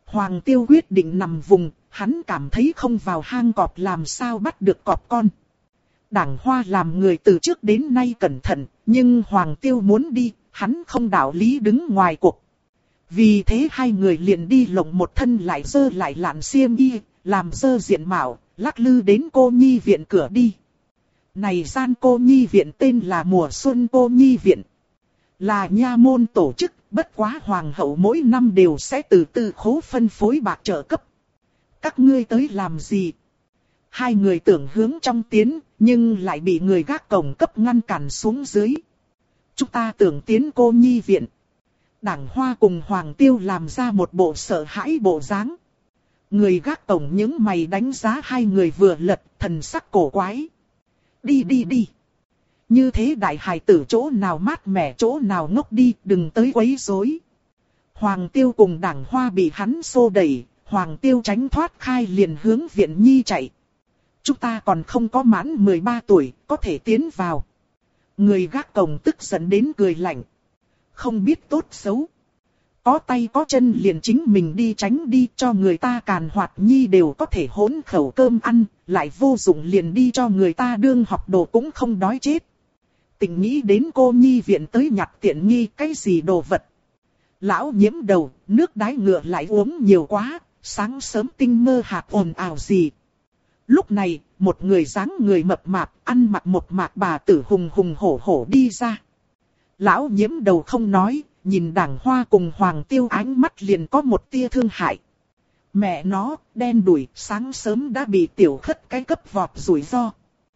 Hoàng Tiêu quyết định nằm vùng, hắn cảm thấy không vào hang cọp làm sao bắt được cọp con. Đảng Hoa làm người từ trước đến nay cẩn thận, nhưng Hoàng Tiêu muốn đi, hắn không đạo lý đứng ngoài cuộc. Vì thế hai người liền đi lộng một thân lại dơ lại lạn xiêm y, làm dơ diện mạo, lắc lư đến cô nhi viện cửa đi. Này gian cô nhi viện tên là Mùa Xuân Cô Nhi Viện. Là nha môn tổ chức, bất quá hoàng hậu mỗi năm đều sẽ từ tư khố phân phối bạc trợ cấp. Các ngươi tới làm gì? Hai người tưởng hướng trong tiến, nhưng lại bị người gác cổng cấp ngăn cản xuống dưới. Chúng ta tưởng tiến cô nhi viện. Đảng Hoa cùng Hoàng Tiêu làm ra một bộ sợ hãi bộ dáng. Người gác cổng những mày đánh giá hai người vừa lật, thần sắc cổ quái. Đi đi đi. Như thế đại hài tử chỗ nào mát mẻ chỗ nào ngốc đi, đừng tới quấy rối. Hoàng Tiêu cùng Đảng Hoa bị hắn xô đẩy, Hoàng Tiêu tránh thoát khai liền hướng viện nhi chạy. Chúng ta còn không có mãn 13 tuổi, có thể tiến vào. Người gác cổng tức giận đến cười lạnh. Không biết tốt xấu. Có tay có chân liền chính mình đi tránh đi, cho người ta càn hoạt nhi đều có thể hỗn khẩu cơm ăn, lại vô dụng liền đi cho người ta đương học đồ cũng không đói chết. Tình nghĩ đến cô nhi viện tới nhặt tiện nghi cái gì đồ vật. Lão Nhiễm đầu, nước đái ngựa lại uống nhiều quá, sáng sớm tinh mơ hạt ồn ào gì. Lúc này, một người dáng người mập mạp, ăn mặc một mạc bà tử hùng hùng hổ hổ đi ra. Lão Nhiễm đầu không nói, nhìn Đảng Hoa cùng Hoàng Tiêu ánh mắt liền có một tia thương hại. Mẹ nó, đen đủi, sáng sớm đã bị tiểu khất cái cấp vọt rủi ro.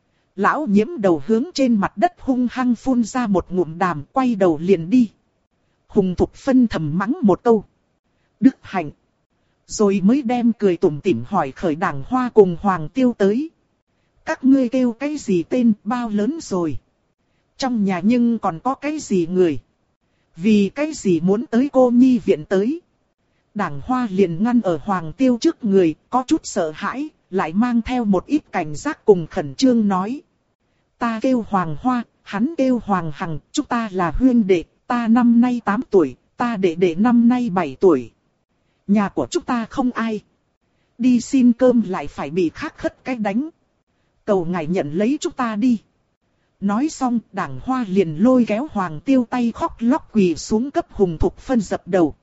Lão Nhiễm đầu hướng trên mặt đất hung hăng phun ra một ngụm đàm, quay đầu liền đi. Hùng Thục Phân thầm mắng một câu. Đức hạnh. Rồi mới đem cười tủm tỉm hỏi khởi Đảng Hoa cùng Hoàng Tiêu tới. Các ngươi kêu cái gì tên, bao lớn rồi? Trong nhà nhưng còn có cái gì người? Vì cái gì muốn tới cô nhi viện tới? Đảng Hoa liền ngăn ở Hoàng Tiêu trước người, có chút sợ hãi, lại mang theo một ít cảnh giác cùng khẩn trương nói. Ta kêu Hoàng Hoa, hắn kêu Hoàng Hằng, chúng ta là huyên đệ, ta năm nay 8 tuổi, ta đệ đệ năm nay 7 tuổi. Nhà của chúng ta không ai. Đi xin cơm lại phải bị khác khất cái đánh. Cầu ngài nhận lấy chúng ta đi. Nói xong, Đảng Hoa liền lôi kéo Hoàng Tiêu tay khóc lóc quỳ xuống cấp Hùng Thục Phân dập đầu.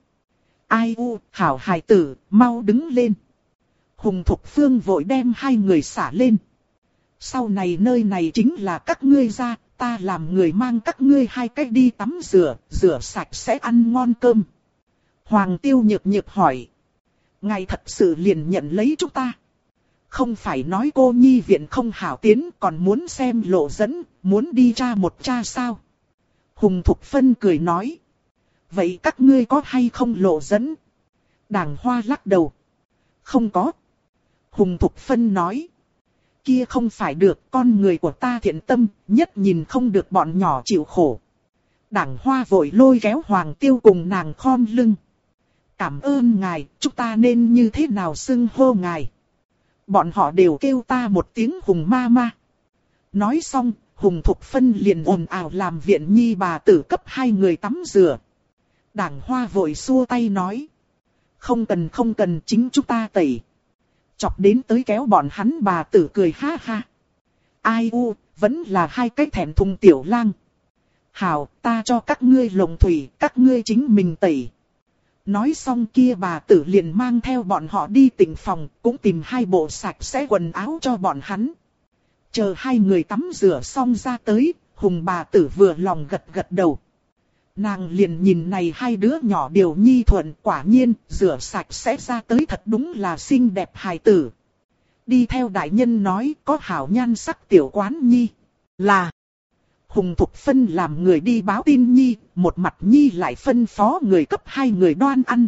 Ai u, hảo hài tử, mau đứng lên. Hùng Thục Phương vội đem hai người xả lên. Sau này nơi này chính là các ngươi ra, ta làm người mang các ngươi hai cách đi tắm rửa, rửa sạch sẽ ăn ngon cơm. Hoàng Tiêu nhược nhược hỏi. Ngài thật sự liền nhận lấy chúng ta. Không phải nói cô nhi viện không hảo tiến còn muốn xem lộ dẫn, muốn đi tra một tra sao? Hùng Thục Phân cười nói. Vậy các ngươi có hay không lộ dẫn? Đảng Hoa lắc đầu. Không có. Hùng Thục Phân nói. Kia không phải được, con người của ta thiện tâm, nhất nhìn không được bọn nhỏ chịu khổ. Đảng Hoa vội lôi kéo Hoàng Tiêu cùng nàng khom lưng. Cảm ơn ngài, chúng ta nên như thế nào xưng hô ngài? Bọn họ đều kêu ta một tiếng Hùng ma ma. Nói xong, Hùng Thục Phân liền ồn ào làm viện nhi bà tử cấp hai người tắm rửa. Đảng Hoa vội xua tay nói. Không cần chính chúng ta tẩy. Chọc đến tới kéo bọn hắn bà tử cười ha ha. Ai u, vẫn là hai cái thẹn thùng tiểu lang. Hảo, ta cho các ngươi lồng thủy, các ngươi chính mình tẩy. Nói xong kia bà tử liền mang theo bọn họ đi tỉnh phòng, cũng tìm hai bộ sạch sẽ quần áo cho bọn hắn. Chờ hai người tắm rửa xong ra tới, Hùng bà tử vừa lòng gật gật đầu. Nàng liền nhìn này hai đứa nhỏ đều nhi thuận, quả nhiên, rửa sạch sẽ ra tới thật đúng là xinh đẹp hài tử. Đi theo đại nhân nói có hảo nhan sắc tiểu quán nhi, là... Hùng Thục Phân làm người đi báo tin nhi, một mặt nhi lại phân phó người cấp hai người đoan ăn.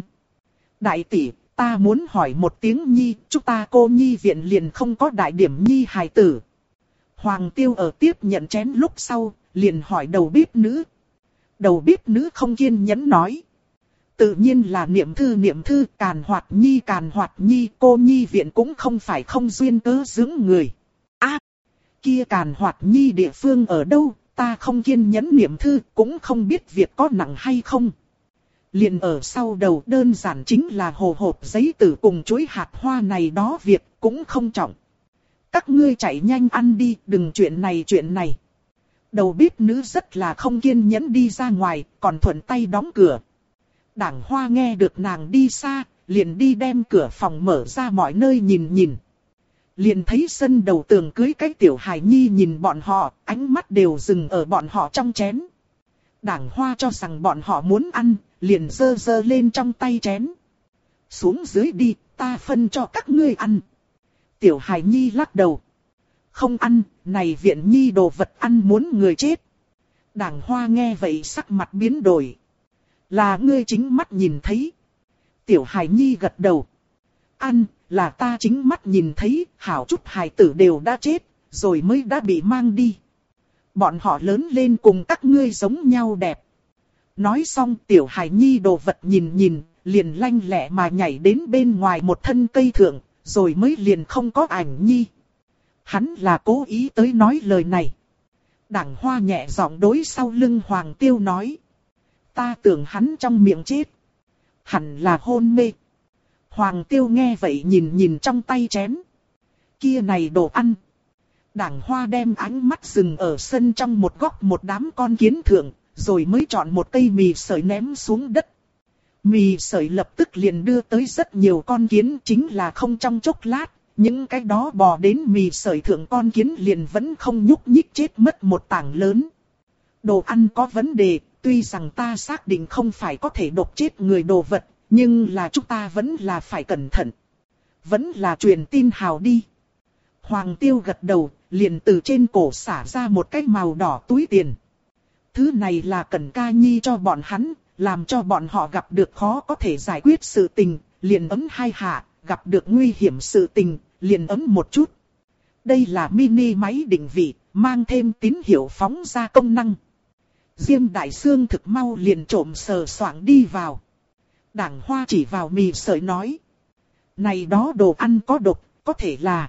Đại tỷ, ta muốn hỏi một tiếng nhi, chúng ta cô nhi viện liền không có đại điểm nhi hài tử. Hoàng Tiêu ở tiếp nhận chén lúc sau, liền hỏi đầu bếp nữ. Đầu bếp nữ không kiên nhẫn nói. Tự nhiên là niệm thư, càn hoạt nhi, cô nhi viện cũng không phải không duyên cớ dưỡng người. Kia càn hoạt nhi địa phương ở đâu? Ta không kiên nhẫn niệm thư, cũng không biết việc có nặng hay không. Liền ở sau đầu đơn giản chính là hồ hộp giấy tử cùng chuối hạt hoa này đó việc cũng không trọng. Các ngươi chạy nhanh ăn đi, đừng chuyện này. Đầu bếp nữ rất là không kiên nhẫn đi ra ngoài, còn thuận tay đóng cửa. Đảng Hoa nghe được nàng đi xa, liền đi đem cửa phòng mở ra mọi nơi nhìn. Liền thấy sân đầu tường cưới cái tiểu hài nhi nhìn bọn họ, ánh mắt đều dừng ở bọn họ trong chén. Đảng Hoa cho rằng bọn họ muốn ăn, liền giơ lên trong tay chén. Xuống dưới đi, ta phân cho các ngươi ăn. Tiểu hài nhi lắc đầu. Không ăn, này viện nhi đồ vật ăn muốn người chết. Đảng Hoa nghe vậy sắc mặt biến đổi. Là ngươi chính mắt nhìn thấy. Tiểu hài nhi gật đầu. Ăn, là ta chính mắt nhìn thấy, hảo chút hài tử đều đã chết, rồi mới đã bị mang đi. Bọn họ lớn lên cùng các ngươi giống nhau đẹp. Nói xong tiểu hài nhi đồ vật nhìn, liền lanh lẹ mà nhảy đến bên ngoài một thân cây thượng, rồi mới liền không có ảnh nhi. Hắn là cố ý tới nói lời này. Đảng Hoa nhẹ giọng đối sau lưng Hoàng Tiêu nói. Ta tưởng hắn trong miệng chết. Hẳn là hôn mê. Hoàng Tiêu nghe vậy nhìn trong tay chén. Kia này đồ ăn. Đảng Hoa đem ánh mắt dừng ở sân trong một góc một đám con kiến thượng, rồi mới chọn một cây mì sợi ném xuống đất. Mì sợi lập tức liền đưa tới rất nhiều con kiến, chính là không trong chốc lát, những cái đó bò đến mì sợi thượng con kiến liền vẫn không nhúc nhích chết mất một tảng lớn. Đồ ăn có vấn đề, tuy rằng ta xác định không phải có thể độc chết người đồ vật, nhưng là chúng ta vẫn là phải cẩn thận. Vẫn là truyền tin hào đi. Hoàng Tiêu gật đầu, liền từ trên cổ xả ra một cái màu đỏ túi tiền. Thứ này là Cẩn Ca Nhi cho bọn hắn, làm cho bọn họ gặp được khó có thể giải quyết sự tình, liền ấm hai hạ, gặp được nguy hiểm sự tình, liền ấm một chút. Đây là mini máy định vị, mang thêm tín hiệu phóng ra công năng. Diêm Đại Sương thực mau liền trộm sờ soạng đi vào. Đảng Hoa chỉ vào mì sợi nói. Này đó đồ ăn có độc, có thể là.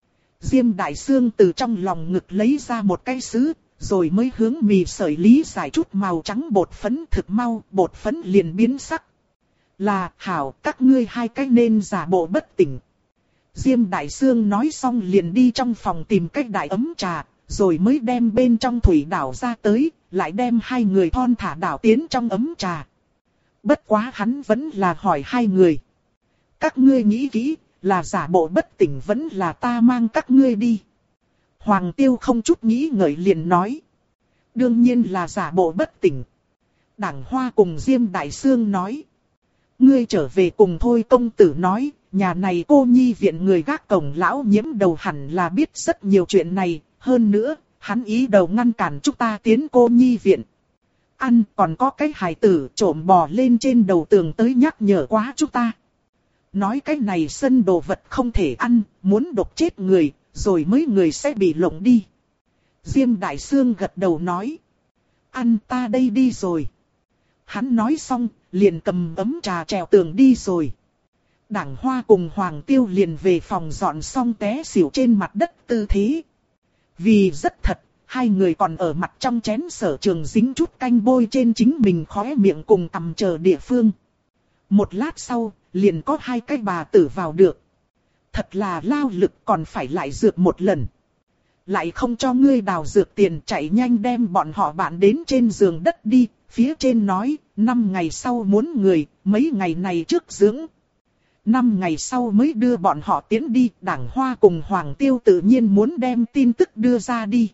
Diêm Đại Sương từ trong lòng ngực lấy ra một cái sứ, rồi mới hướng mì sợi lý giải chút màu trắng bột phấn thực mau, bột phấn liền biến sắc. Là, hảo, các ngươi hai cái nên giả bộ bất tỉnh. Diêm Đại Sương nói xong liền đi trong phòng tìm cái đại ấm trà, rồi mới đem bên trong thủy đảo ra tới, lại đem hai người thon thả đảo tiến trong ấm trà. Bất quá hắn vẫn là hỏi hai người. Các ngươi nghĩ kỹ, là giả bộ bất tỉnh vẫn là ta mang các ngươi đi. Hoàng Tiêu không chút nghĩ ngợi liền nói. Đương nhiên là giả bộ bất tỉnh. Đảng Hoa cùng Diêm Đại Sương nói. Ngươi trở về cùng thôi, công tử nói, nhà này cô nhi viện người gác cổng lão nhiễm đầu hẳn là biết rất nhiều chuyện này. Hơn nữa, hắn ý đầu ngăn cản chúng ta tiến cô nhi viện. Ăn còn có cái hài tử trộm bò lên trên đầu tường tới nhắc nhở quá chúng ta. Nói cái này sân đồ vật không thể ăn, muốn độc chết người, rồi mới người sẽ bị lộng đi. Diêm Đại Sương gật đầu nói. Ăn ta đây đi rồi. Hắn nói xong, liền cầm ấm trà trèo tường đi rồi. Đảng Hoa cùng Hoàng Tiêu liền về phòng dọn xong té xỉu trên mặt đất tư thế. Vì rất thật, hai người còn ở mặt trong chén sở trường dính chút canh bôi trên chính mình khóe miệng cùng tầm chờ địa phương. Một lát sau, liền có hai cái bà tử vào được. Thật là lao lực, còn phải lại dược một lần. Lại không cho ngươi đào dược tiền, chạy nhanh đem bọn họ bạn đến trên giường đất đi. Phía trên nói, 5 ngày sau muốn người, mấy ngày này trước dưỡng. 5 ngày sau mới đưa bọn họ tiến đi. Đảng Hoa cùng Hoàng Tiêu tự nhiên muốn đem tin tức đưa ra đi.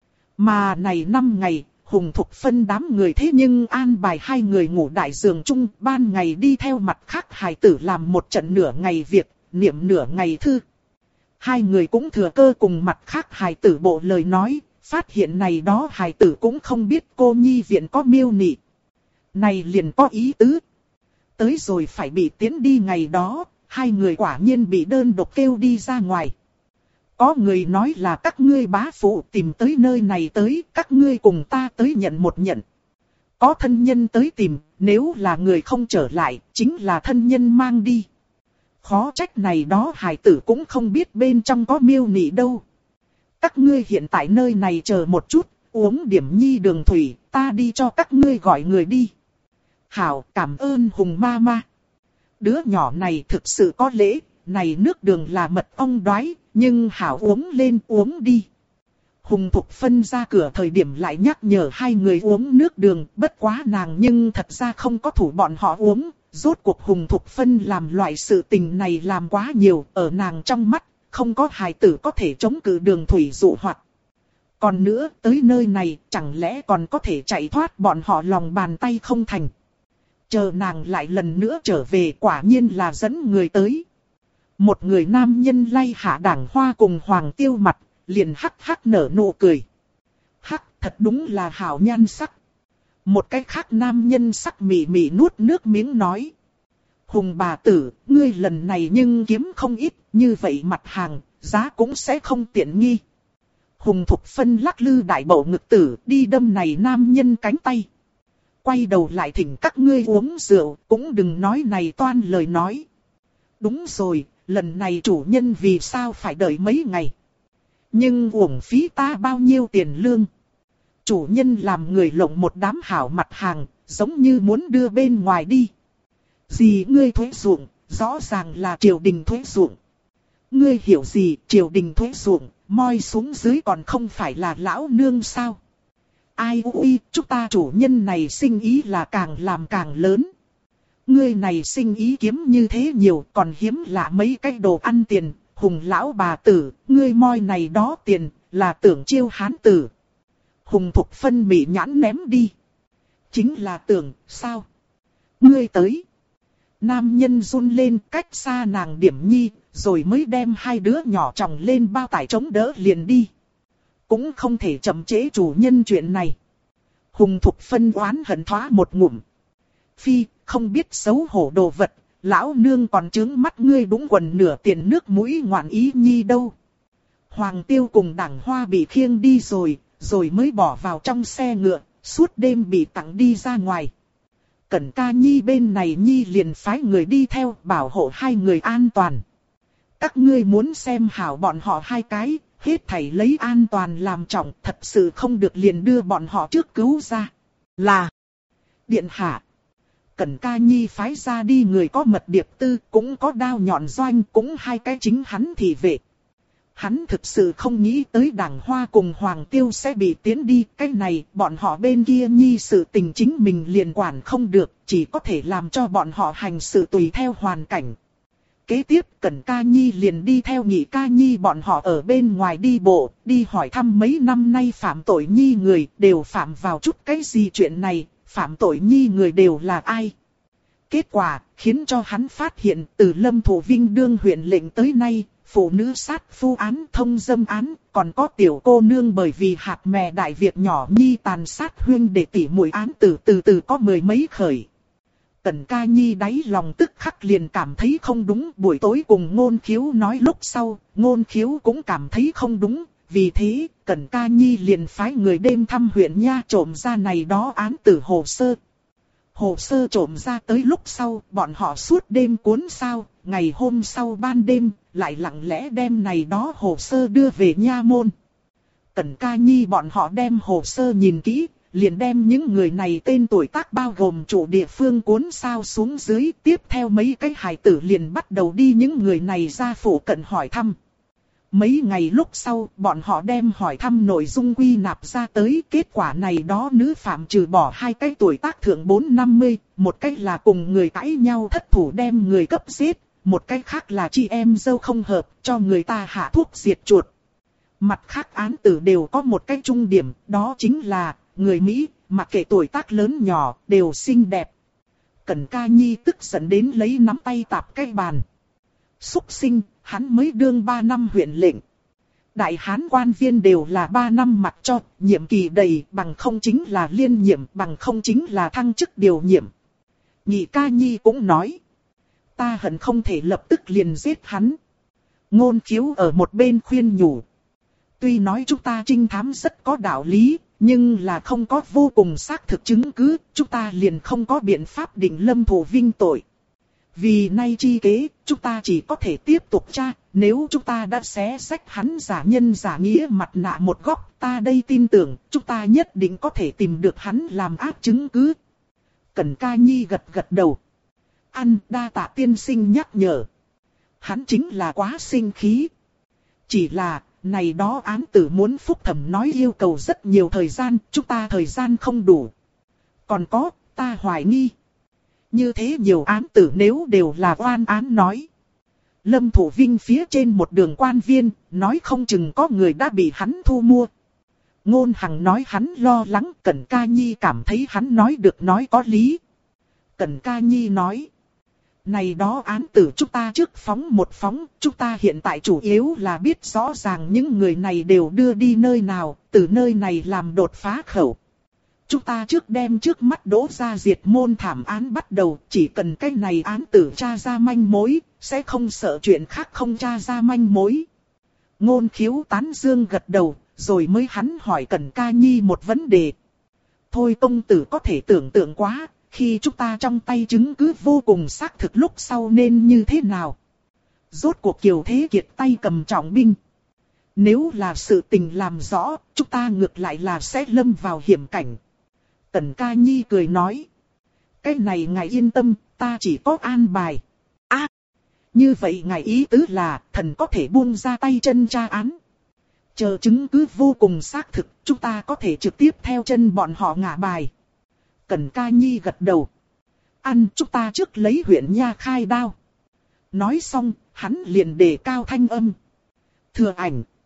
Mà này 5 ngày, Hùng Thục phân đám người thế nhưng an bài hai người ngủ đại giường chung, ban ngày đi theo mặt khác hài tử làm một trận nửa ngày việc, niệm nửa ngày thư. Hai người cũng thừa cơ cùng mặt khác hài tử bộ lời nói, phát hiện này đó hài tử cũng không biết cô nhi viện có miêu nị. Này liền có ý tứ. Tới rồi phải bị tiến đi ngày đó, hai người quả nhiên bị đơn độc kêu đi ra ngoài. Có người nói là các ngươi bá phụ tìm tới nơi này tới, các ngươi cùng ta tới nhận một nhận. Có thân nhân tới tìm, nếu là người không trở lại, chính là thân nhân mang đi. Khó trách này đó hài tử cũng không biết bên trong có miêu nị đâu. Các ngươi hiện tại nơi này chờ một chút, uống điểm nhi đường thủy, ta đi cho các ngươi gọi người đi. Hảo, cảm ơn Hùng Mama. Đứa nhỏ này thực sự có lễ, này nước đường là mật ong đoái, nhưng Hảo uống lên uống đi. Hùng Thục Phân ra cửa thời điểm lại nhắc nhở hai người uống nước đường, bất quá nàng nhưng thật ra không có thủ bọn họ uống. Rốt cuộc Hùng Thục Phân làm loại sự tình này làm quá nhiều, ở nàng trong mắt, không có hài tử có thể chống cự đường thủy dụ hoạt. Còn nữa, tới nơi này, chẳng lẽ còn có thể chạy thoát bọn họ lòng bàn tay không thành. Chờ nàng lại lần nữa trở về, quả nhiên là dẫn người tới. Một người nam nhân lay hạ Đảng Hoa cùng Hoàng Tiêu mặt, liền hắc hắc nở nụ cười. Hắc, thật đúng là hảo nhan sắc. Một cái khác nam nhân sắc mị mị nuốt nước miếng nói. Hùng bà tử, ngươi lần này nhưng kiếm không ít, như vậy mặt hàng, giá cũng sẽ không tiện nghi. Hùng Thục Phân lắc lư đại bậu ngực tử, đi đâm này nam nhân cánh tay. Quay đầu lại thỉnh các ngươi uống rượu, cũng đừng nói này toan lời nói. Đúng rồi, lần này chủ nhân vì sao phải đợi mấy ngày. Nhưng uổng phí ta bao nhiêu tiền lương. Chủ nhân làm người lộng một đám hảo mặt hàng, giống như muốn đưa bên ngoài đi. Gì ngươi thuế ruộng, rõ ràng là triều đình thuế ruộng. Ngươi hiểu gì, triều đình thuế ruộng, moi xuống dưới còn không phải là lão nương sao? Ai ui, chúng ta chủ nhân này sinh ý là càng làm càng lớn. Ngươi này sinh ý kiếm như thế nhiều, còn hiếm lạ mấy cái đồ ăn tiền. Hùng lão bà tử, ngươi moi này đó tiền, là tưởng chiêu hán tử. Hùng Thục Phân bị nhãn ném đi. Chính là tưởng, sao? Ngươi tới. Nam nhân run lên cách xa nàng điểm nhi, rồi mới đem hai đứa nhỏ chồng lên bao tải chống đỡ liền đi. Cũng không thể chậm trễ chủ nhân chuyện này. Hùng Thục Phân oán hận thoá một ngụm. Phi, không biết xấu hổ đồ vật, lão nương còn trướng mắt ngươi đúng quần nửa tiền nước mũi ngoạn ý nhi đâu. Hoàng Tiêu cùng Đảng Hoa bị khiêng đi rồi mới bỏ vào trong xe ngựa, suốt đêm bị tặng đi ra ngoài. Cẩn Ca Nhi bên này Nhi liền phái người đi theo bảo hộ hai người an toàn. Các ngươi muốn xem hảo bọn họ hai cái, hết thảy lấy an toàn làm trọng, thật sự không được liền đưa bọn họ trước cứu ra. Là điện hạ. Cẩn Ca Nhi phái ra đi người có mật điệp tư, cũng có đao nhọn doanh, cũng hai cái chính hắn thị vệ. Hắn thực sự không nghĩ tới Đảng Hoa cùng Hoàng Tiêu sẽ bị tiến đi, cái này bọn họ bên kia Nhi sự tình chính mình liền quản không được, chỉ có thể làm cho bọn họ hành sự tùy theo hoàn cảnh. Kế tiếp Cẩn Ca Nhi liền đi theo Nhị Ca Nhi bọn họ ở bên ngoài đi bộ, đi hỏi thăm mấy năm nay phạm tội Nhi người đều phạm vào chút cái gì chuyện này, phạm tội Nhi người đều là ai. Kết quả khiến cho hắn phát hiện từ Lâm Thủ Vinh đương huyện lệnh tới nay, phụ nữ sát phu án, thông dâm án, còn có tiểu cô nương bởi vì hạt mè đại việc nhỏ Nhi tàn sát huynh đệ tỷ muội án từ từ có mười mấy khởi. Cẩn Ca Nhi đáy lòng tức khắc liền cảm thấy không đúng, buổi tối cùng Ngôn Khiếu nói lúc sau, Ngôn Khiếu cũng cảm thấy không đúng, vì thế, Cẩn Ca Nhi liền phái người đêm thăm huyện nha trộm ra này đó án tử hồ sơ. Hồ sơ trộm ra tới lúc sau, bọn họ suốt đêm cuốn sao, ngày hôm sau ban đêm, lại lặng lẽ đem này đó hồ sơ đưa về nha môn. Cẩn Ca Nhi bọn họ đem hồ sơ nhìn kỹ, liền đem những người này tên tuổi tác bao gồm chủ địa phương cuốn sao xuống dưới, tiếp theo mấy cái hài tử liền bắt đầu đi những người này ra phủ cận hỏi thăm. Mấy ngày lúc sau, bọn họ đem hỏi thăm nội dung quy nạp ra tới, kết quả này đó nữ phạm trừ bỏ hai cái tuổi tác thượng 4-50, một cái là cùng người cãi nhau thất thủ đem người cấp giết, một cái khác là chị em dâu không hợp, cho người ta hạ thuốc diệt chuột. Mặt khác án tử đều có một cái trung điểm, đó chính là người Mỹ, mặc kệ tuổi tác lớn nhỏ, đều xinh đẹp. Cẩn Ca Nhi tức giận đến lấy nắm tay tạp cái bàn. Súc sinh, hắn mới đương 3 năm huyện lệnh. Đại hán quan viên đều là 3 năm mặc cho, nhiệm kỳ đầy, bằng không chính là liên nhiệm, bằng không chính là thăng chức điều nhiệm. Nhị Ca Nhi cũng nói, ta hận không thể lập tức liền giết hắn. Ngôn Khiếu ở một bên khuyên nhủ. Tuy nói chúng ta trinh thám rất có đạo lý, nhưng là không có vô cùng xác thực chứng cứ, chúng ta liền không có biện pháp định Lâm Thủ Vinh tội. Vì nay chi kế, chúng ta chỉ có thể tiếp tục tra, nếu chúng ta đã xé rách hắn giả nhân giả nghĩa mặt nạ một góc, ta đây tin tưởng, chúng ta nhất định có thể tìm được hắn làm ác chứng cứ. Cẩn Ca Nhi gật gật đầu. Ăn, đa tạ tiên sinh nhắc nhở. Hắn chính là quá sinh khí. Chỉ là, này đó án tử muốn phúc thẩm nói yêu cầu rất nhiều thời gian, chúng ta thời gian không đủ. Còn có, ta hoài nghi. Như thế nhiều án tử nếu đều là oan án nói. Lâm Thủ Vinh phía trên một đường quan viên, nói không chừng có người đã bị hắn thu mua. Ngôn Hằng nói hắn lo lắng, Cẩn Ca Nhi cảm thấy hắn nói được nói có lý. Cẩn Ca Nhi nói. Này đó án tử chúng ta trước phóng một phóng, chúng ta hiện tại chủ yếu là biết rõ ràng những người này đều đưa đi nơi nào, từ nơi này làm đột phá khẩu. Chúng ta trước đem trước mắt Đỗ Gia diệt môn thảm án bắt đầu, chỉ cần cái này án tử tra ra manh mối, sẽ không sợ chuyện khác không tra ra manh mối. Ngôn Khiếu tán dương gật đầu, rồi mới hắn hỏi Cẩn Ca Nhi một vấn đề. Thôi công tử có thể tưởng tượng quá, khi chúng ta trong tay chứng cứ vô cùng xác thực lúc sau nên như thế nào? Rốt cuộc Kiều Thế Kiệt tay cầm trọng binh. Nếu là sự tình làm rõ, chúng ta ngược lại là sẽ lâm vào hiểm cảnh. Cẩn Ca Nhi cười nói. Cái này ngài yên tâm, ta chỉ có an bài. Như vậy ngài ý tứ là thần có thể buông ra tay chân tra án. Chờ chứng cứ vô cùng xác thực, chúng ta có thể trực tiếp theo chân bọn họ ngả bài. Cẩn Ca Nhi gật đầu. Ăn, chúng ta trước lấy huyện Nha khai đao. Nói xong, hắn liền đề cao thanh âm. Thừa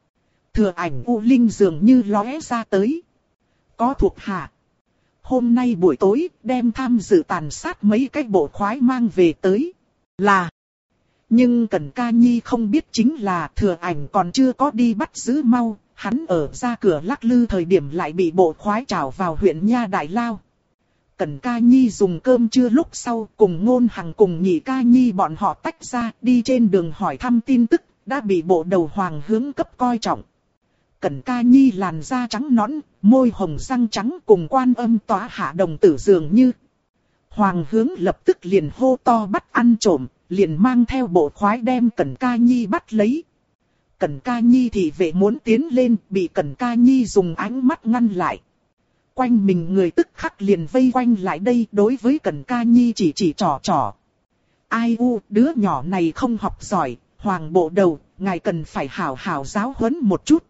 ảnh U Linh dường như lóe ra tới. Có thuộc hạ. Hôm nay buổi tối, đem tham dự tàn sát mấy cái bộ khoái mang về tới. Là. Nhưng Cẩn Ca Nhi không biết chính là Thừa ảnh còn chưa có đi bắt giữ mau. Hắn ở ra cửa lắc lư thời điểm lại bị bộ khoái trảo vào huyện Nha Đại Lao. Cẩn Ca Nhi dùng cơm trưa lúc sau cùng Ngôn Hằng cùng Nhị Ca Nhi bọn họ tách ra đi trên đường hỏi thăm tin tức, đã bị bộ đầu Hoàng Hướng cấp coi trọng. Cẩn Ca Nhi làn da trắng nõn, môi hồng răng trắng cùng Quan Âm Tọa Hạ đồng tử dường như. Hoàng Hướng lập tức liền hô to bắt ăn trộm, liền mang theo bộ khoái đem Cẩn Ca Nhi bắt lấy. Cẩn Ca Nhi thì vệ muốn tiến lên, bị Cẩn Ca Nhi dùng ánh mắt ngăn lại. Quanh mình người tức khắc liền vây quanh lại đây, đối với Cẩn Ca Nhi chỉ trò. Ai u, đứa nhỏ này không học giỏi, Hoàng bộ đầu, ngài cần phải hảo hảo giáo huấn một chút.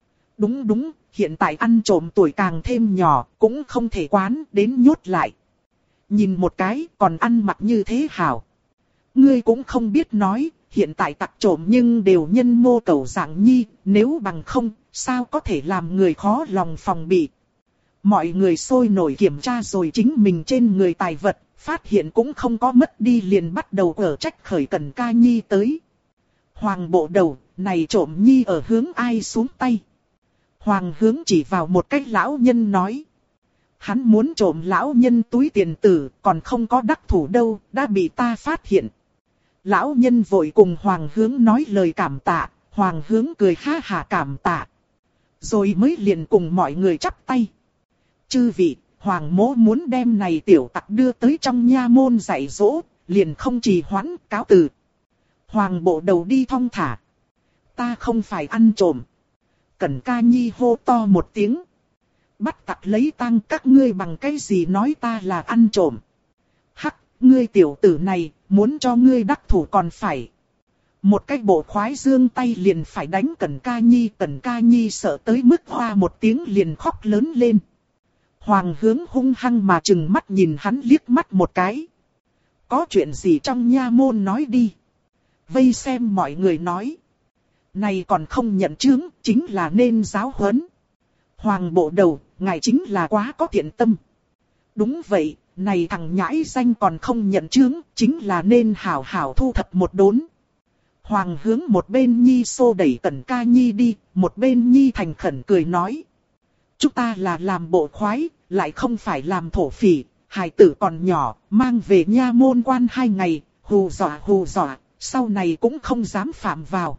Đúng, hiện tại ăn trộm tuổi càng thêm nhỏ, cũng không thể quán đến nhốt lại. Nhìn một cái, còn ăn mặc như thế hảo. Ngươi cũng không biết nói, hiện tại tặc trộm nhưng đều nhân mô cầu dạng nhi, nếu bằng không, sao có thể làm người khó lòng phòng bị. Mọi người sôi nổi kiểm tra rồi chính mình trên người tài vật, phát hiện cũng không có mất đi liền bắt đầu ở trách khởi Cẩn Ca Nhi tới. Hoàng bộ đầu, này trộm nhi ở hướng ai xuống tay? Hoàng Hướng chỉ vào một cái lão nhân nói. Hắn muốn trộm lão nhân túi tiền tử, còn không có đắc thủ đâu, đã bị ta phát hiện. Lão nhân vội cùng Hoàng Hướng nói lời cảm tạ, Hoàng Hướng cười ha hả cảm tạ. Rồi mới liền cùng mọi người chắp tay. Chư vị, Hoàng mỗ muốn đem này tiểu tặc đưa tới trong nha môn dạy dỗ, liền không trì hoãn, cáo từ. Hoàng bộ đầu đi thong thả. Ta không phải ăn trộm. Cẩn Ca Nhi hô to một tiếng. Bắt tặc lấy tang, các ngươi bằng cái gì nói ta là ăn trộm. Hắc, ngươi tiểu tử này, muốn cho ngươi đắc thủ còn phải. Một cái bộ khoái giương tay liền phải đánh Cẩn Ca Nhi sợ tới mức hoa một tiếng liền khóc lớn lên. Hoàng Hướng hung hăng mà trừng mắt nhìn hắn liếc mắt một cái. Có chuyện gì trong nha môn nói đi. Vây xem mọi người nói. Này còn không nhận chướng, chính là nên giáo huấn. Hoàng bộ đầu, ngài chính là quá có thiện tâm. Đúng vậy, này thằng nhãi danh còn không nhận chướng, chính là nên hảo hảo thu thập một đốn. Hoàng Hướng một bên nhi xô đẩy Cẩn Ca Nhi đi, một bên nhi thành khẩn cười nói. Chúng ta là làm bộ khoái, lại không phải làm thổ phỉ, hài tử còn nhỏ, mang về nha môn quan 2 ngày, hù dọa, sau này cũng không dám phạm vào.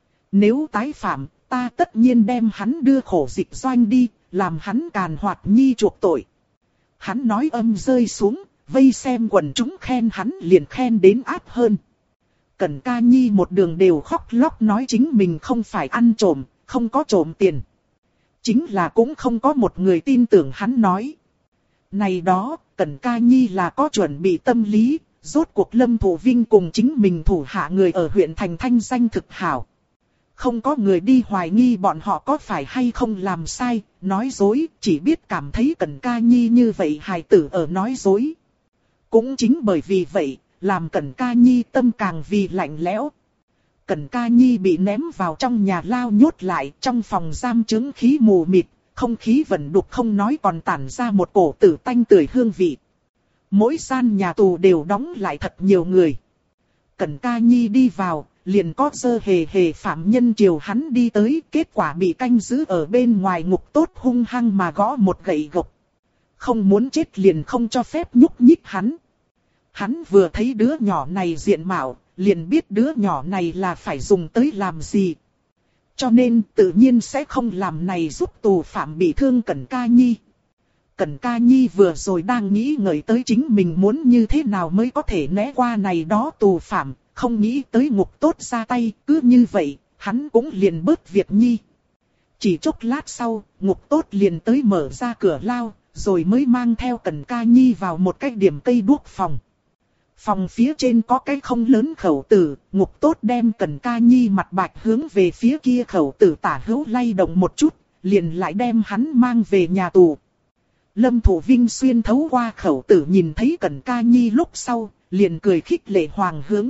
Nếu tái phạm, ta tất nhiên đem hắn đưa khổ dịch doanh đi, làm hắn càn hoạt nhi chuộc tội. Hắn nói âm rơi xuống, vây xem quần chúng khen hắn liền khen đến áp hơn. Cẩn Ca Nhi một đường đều khóc lóc nói chính mình không phải ăn trộm, không có trộm tiền. Chính là cũng không có một người tin tưởng hắn nói. Này đó, Cẩn Ca Nhi là có chuẩn bị tâm lý, rốt cuộc Lâm Thụ Vinh cùng chính mình thủ hạ người ở huyện thành thanh danh thực hảo. Không có người đi hoài nghi bọn họ có phải hay không làm sai, nói dối, chỉ biết cảm thấy Cẩn Ca Nhi như vậy hài tử ở nói dối. Cũng chính bởi vì vậy, làm Cẩn Ca Nhi tâm càng vì lạnh lẽo. Cẩn Ca Nhi bị ném vào trong nhà lao nhốt lại, trong phòng giam chứng khí mù mịt, không khí vẩn đục không nói còn tản ra một cổ tử tanh tưởi hương vị. Mỗi gian nhà tù đều đóng lại thật nhiều người. Cẩn Ca Nhi đi vào, liền có dơ hề hề phạm nhân chiều hắn đi tới, kết quả bị canh giữ ở bên ngoài ngục tốt hung hăng mà gõ một gậy gộc. Không muốn chết liền không cho phép nhúc nhích hắn. Hắn vừa thấy đứa nhỏ này diện mạo, liền biết đứa nhỏ này là phải dùng tới làm gì. Cho nên tự nhiên sẽ không làm này giúp tù phạm bị thương Cẩn Ca Nhi. Cẩn Ca Nhi vừa rồi đang nghĩ ngợi tới chính mình muốn như thế nào mới có thể né qua này đó tù phạm, không nghĩ tới ngục tốt ra tay, cứ như vậy, hắn cũng liền bớt việc nhi. Chỉ chốc lát sau, ngục tốt liền tới mở ra cửa lao, rồi mới mang theo Cẩn Ca Nhi vào một cái điểm cây đuốc phòng. Phòng phía trên có cái không lớn khẩu tử, ngục tốt đem Cẩn Ca Nhi mặt bạch hướng về phía kia khẩu tử tả hữu lay động một chút, liền lại đem hắn mang về nhà tù. Lâm Thụ Vinh xuyên thấu qua khẩu tử nhìn thấy Cẩn Ca Nhi lúc sau, liền cười khích lệ Hoàng Hướng.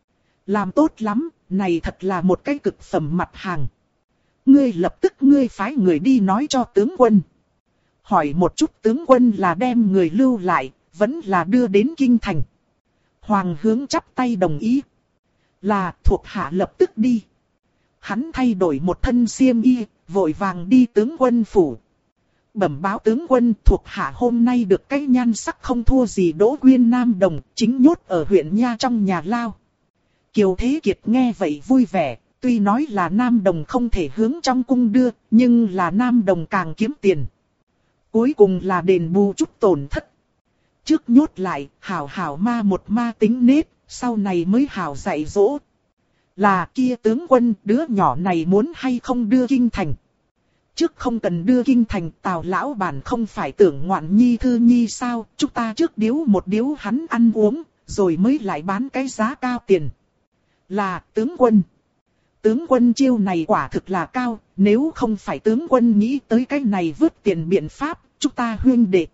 Làm tốt lắm, này thật là một cái cực phẩm mặt hàng. Ngươi lập tức phái người đi nói cho tướng quân. Hỏi một chút tướng quân là đem người lưu lại, vẫn là đưa đến kinh thành. Hoàng Hướng chắp tay đồng ý. Là thuộc hạ lập tức đi. Hắn thay đổi một thân xiêm y, vội vàng đi tướng quân phủ. Bẩm báo tướng quân thuộc hạ hôm nay được cái nhan sắc không thua gì Đỗ Quyên Nam Đồng, chính nhốt ở huyện Nha trong nhà lao. Kiều Thế Kiệt nghe vậy vui vẻ, tuy nói là Nam Đồng không thể hướng trong cung đưa, nhưng là Nam Đồng càng kiếm tiền. Cuối cùng là đền bù chút tổn thất. Trước nhốt lại, hảo hảo ma một ma tính nết, sau này mới hảo dạy dỗ. Là kia tướng quân, đứa nhỏ này muốn hay không đưa kinh thành. Trước không cần đưa kinh thành, Tào lão bản không phải tưởng ngoạn nhi thư nhi sao, chúng ta trước điếu một điếu hắn ăn uống, rồi mới lại bán cái giá cao tiền. Là tướng quân. Tướng quân chiêu này quả thực là cao, nếu không phải tướng quân nghĩ tới cái này vứt tiền biện pháp, chúng ta huyên đệ.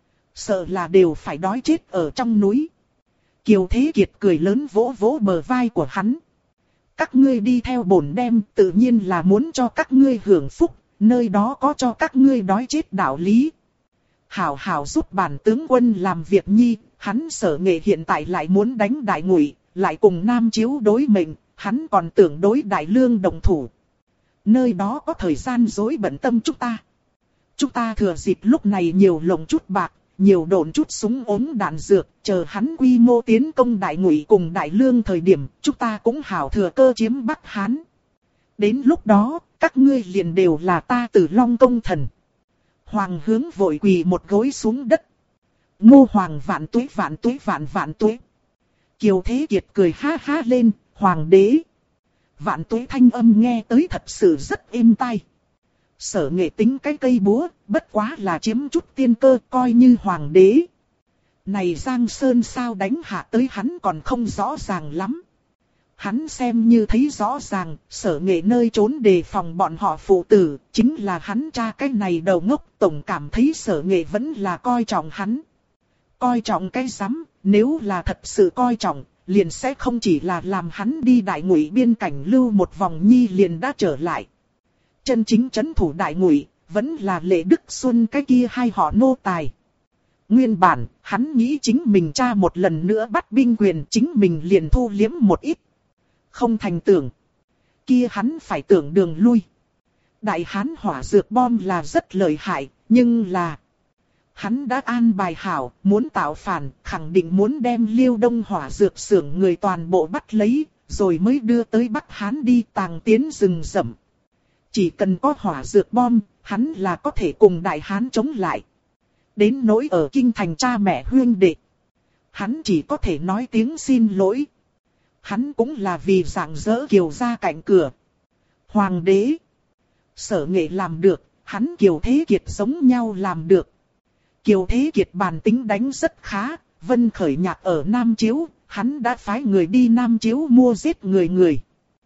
Sợ là đều phải đói chết ở trong núi. Kiều Thế Kiệt cười lớn vỗ vỗ bờ vai của hắn. Các ngươi đi theo bổn đem tự nhiên là muốn cho các ngươi hưởng phúc, nơi đó có cho các ngươi đói chết đạo lý. Hảo hảo giúp bản tướng quân làm việc nhi, hắn Sở Nghệ hiện tại lại muốn đánh Đại Ngụy, lại cùng Nam Chiếu đối mệnh, hắn còn tưởng đối Đại Lương đồng thủ. Nơi đó có thời gian rối bận tâm chúng ta. Chúng ta thừa dịp lúc này nhiều lồng chút bạc, nhiều độn chút súng ống đạn dược, chờ hắn quy mô tiến công Đại Ngụy cùng Đại Lương thời điểm, chúng ta cũng hảo thừa cơ chiếm Bắc Hán. Đến lúc đó, các ngươi liền đều là ta Tử Long công thần. Hoàng Hướng vội quỳ một gối xuống đất. Ngô Hoàng vạn tuế vạn tuế vạn vạn tuế. Kiều Thế Kiệt cười ha ha lên, Hoàng đế. Vạn tuế thanh âm nghe tới thật sự rất êm tai. Sở Nghệ tính cái cây búa, bất quá là chiếm chút tiên cơ coi như Hoàng đế. Này Giang Sơn sao đánh hạ tới hắn còn không rõ ràng lắm. Hắn xem như thấy rõ ràng, Sở Nghệ nơi trốn đề phòng bọn họ phụ tử, chính là hắn cha cái này đầu ngốc, tổng cảm thấy Sở Nghệ vẫn là coi trọng hắn. Coi trọng cái rắm, nếu là thật sự coi trọng, liền sẽ không chỉ là làm hắn đi Đại Ngụy biên cảnh lưu một vòng nhi liền đã trở lại. Chân chính trấn thủ Đại Ngụy, vẫn là Lệ Đức Xuân cái kia hai họ nô tài. Nguyên bản, hắn nghĩ chính mình cha một lần nữa bắt binh quyền chính mình liền thu liếm một ít. Không thành tưởng. Kia hắn phải tưởng đường lui. Đại Hán hỏa dược bom là rất lợi hại, nhưng là... Hắn đã an bài hảo, muốn tạo phản, khẳng định muốn đem Liêu Đông hỏa dược xưởng người toàn bộ bắt lấy, rồi mới đưa tới Bắc Hán đi tàng tiến rừng rậm. Chỉ cần có hỏa dược bom, hắn là có thể cùng Đại Hán chống lại. Đến nỗi ở kinh thành cha mẹ huyên đệ. Hắn chỉ có thể nói tiếng xin lỗi. Hắn cũng là vì rạng rỡ Kiều ra cạnh cửa. Hoàng đế. Sở Nghệ làm được, hắn Kiều Thế Kiệt giống nhau làm được. Kiều Thế Kiệt bản tính đánh rất khá, Vân Khởi Nhạc ở Nam Chiếu, hắn đã phái người đi Nam Chiếu mua giết người.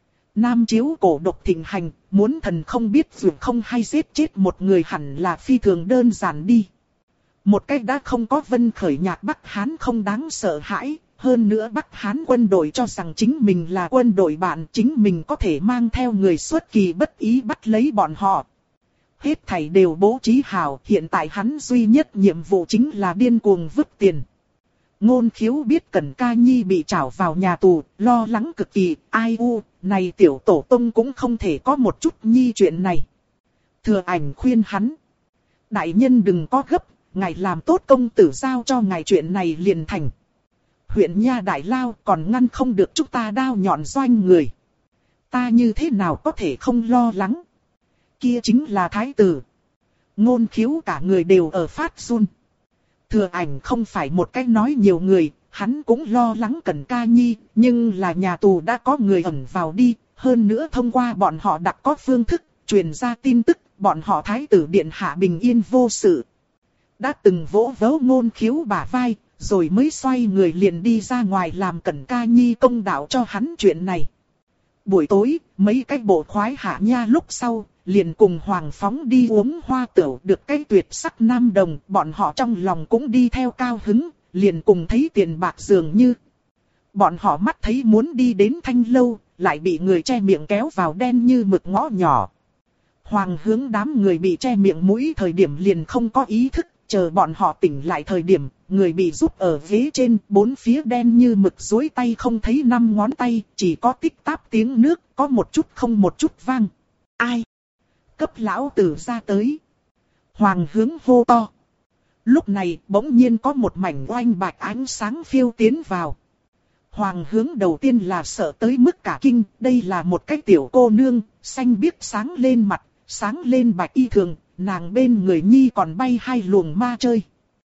Nam Chiếu cổ độc thịnh hành, muốn thần không biết dù không hay giết chết một người hẳn là phi thường đơn giản đi. Một cách đã không có Vân Khởi Nhạc Bắc Hán không đáng sợ hãi, hơn nữa Bắc Hán quân đội cho rằng chính mình là quân đội bạn, chính mình có thể mang theo người xuất kỳ bất ý bắt lấy bọn họ. Hết thảy đều bố trí hảo, hiện tại hắn duy nhất nhiệm vụ chính là điên cuồng vứt tiền. Ngôn Khiếu biết Cẩn Ca Nhi bị trảo vào nhà tù, lo lắng cực kỳ, ai u, này tiểu tổ tông cũng không thể có một chút nhi chuyện này. Thừa Ảnh khuyên hắn. Đại nhân đừng có gấp, ngài làm tốt công tử giao cho ngài chuyện này liền thành. Huyện Nha Đại Lao còn ngăn không được chúng ta đao nhọn doanh người. Ta như thế nào có thể không lo lắng. Kia chính là thái tử. Ngôn Khiếu cả người đều ở phát run. Thừa Ảnh không phải một cách nói nhiều người, hắn cũng lo lắng Cẩn Ca Nhi, nhưng là nhà tù đã có người ẩn vào đi, hơn nữa thông qua bọn họ đặc có phương thức, truyền ra tin tức, bọn họ thái tử điện hạ bình yên vô sự. Đã từng vỗ vỗ Ngôn Khiếu bả vai, rồi mới xoay người liền đi ra ngoài làm Cẩn Ca Nhi công đạo cho hắn chuyện này. Buổi tối, mấy cái bộ khoái hạ nha lúc sau, liền cùng Hoàng Phóng đi uống hoa tửu được cái tuyệt sắc nam đồng, bọn họ trong lòng cũng đi theo cao hứng, liền cùng thấy tiền bạc dường như. Bọn họ mắt thấy muốn đi đến Thanh Lâu, lại bị người che miệng kéo vào đen như mực ngõ nhỏ. Hoàng Hướng đám người bị che miệng mũi thời điểm liền không có ý thức, chờ bọn họ tỉnh lại thời điểm, người bị giúp ở ghế trên, bốn phía đen như mực duỗi tay không thấy 5 ngón tay, chỉ có tích táp tiếng nước, có một chút không một chút vang. Ai? Cấp lão tử ra tới. Hoàng Hướng hô to. Lúc này bỗng nhiên có một mảnh oanh bạch ánh sáng phiêu tiến vào. Hoàng Hướng đầu tiên là sợ tới mức cả kinh, đây là một cái tiểu cô nương, xanh biếc sáng lên mặt, sáng lên bạch y thường, nàng bên người nhi còn bay 2 luồng ma chơi.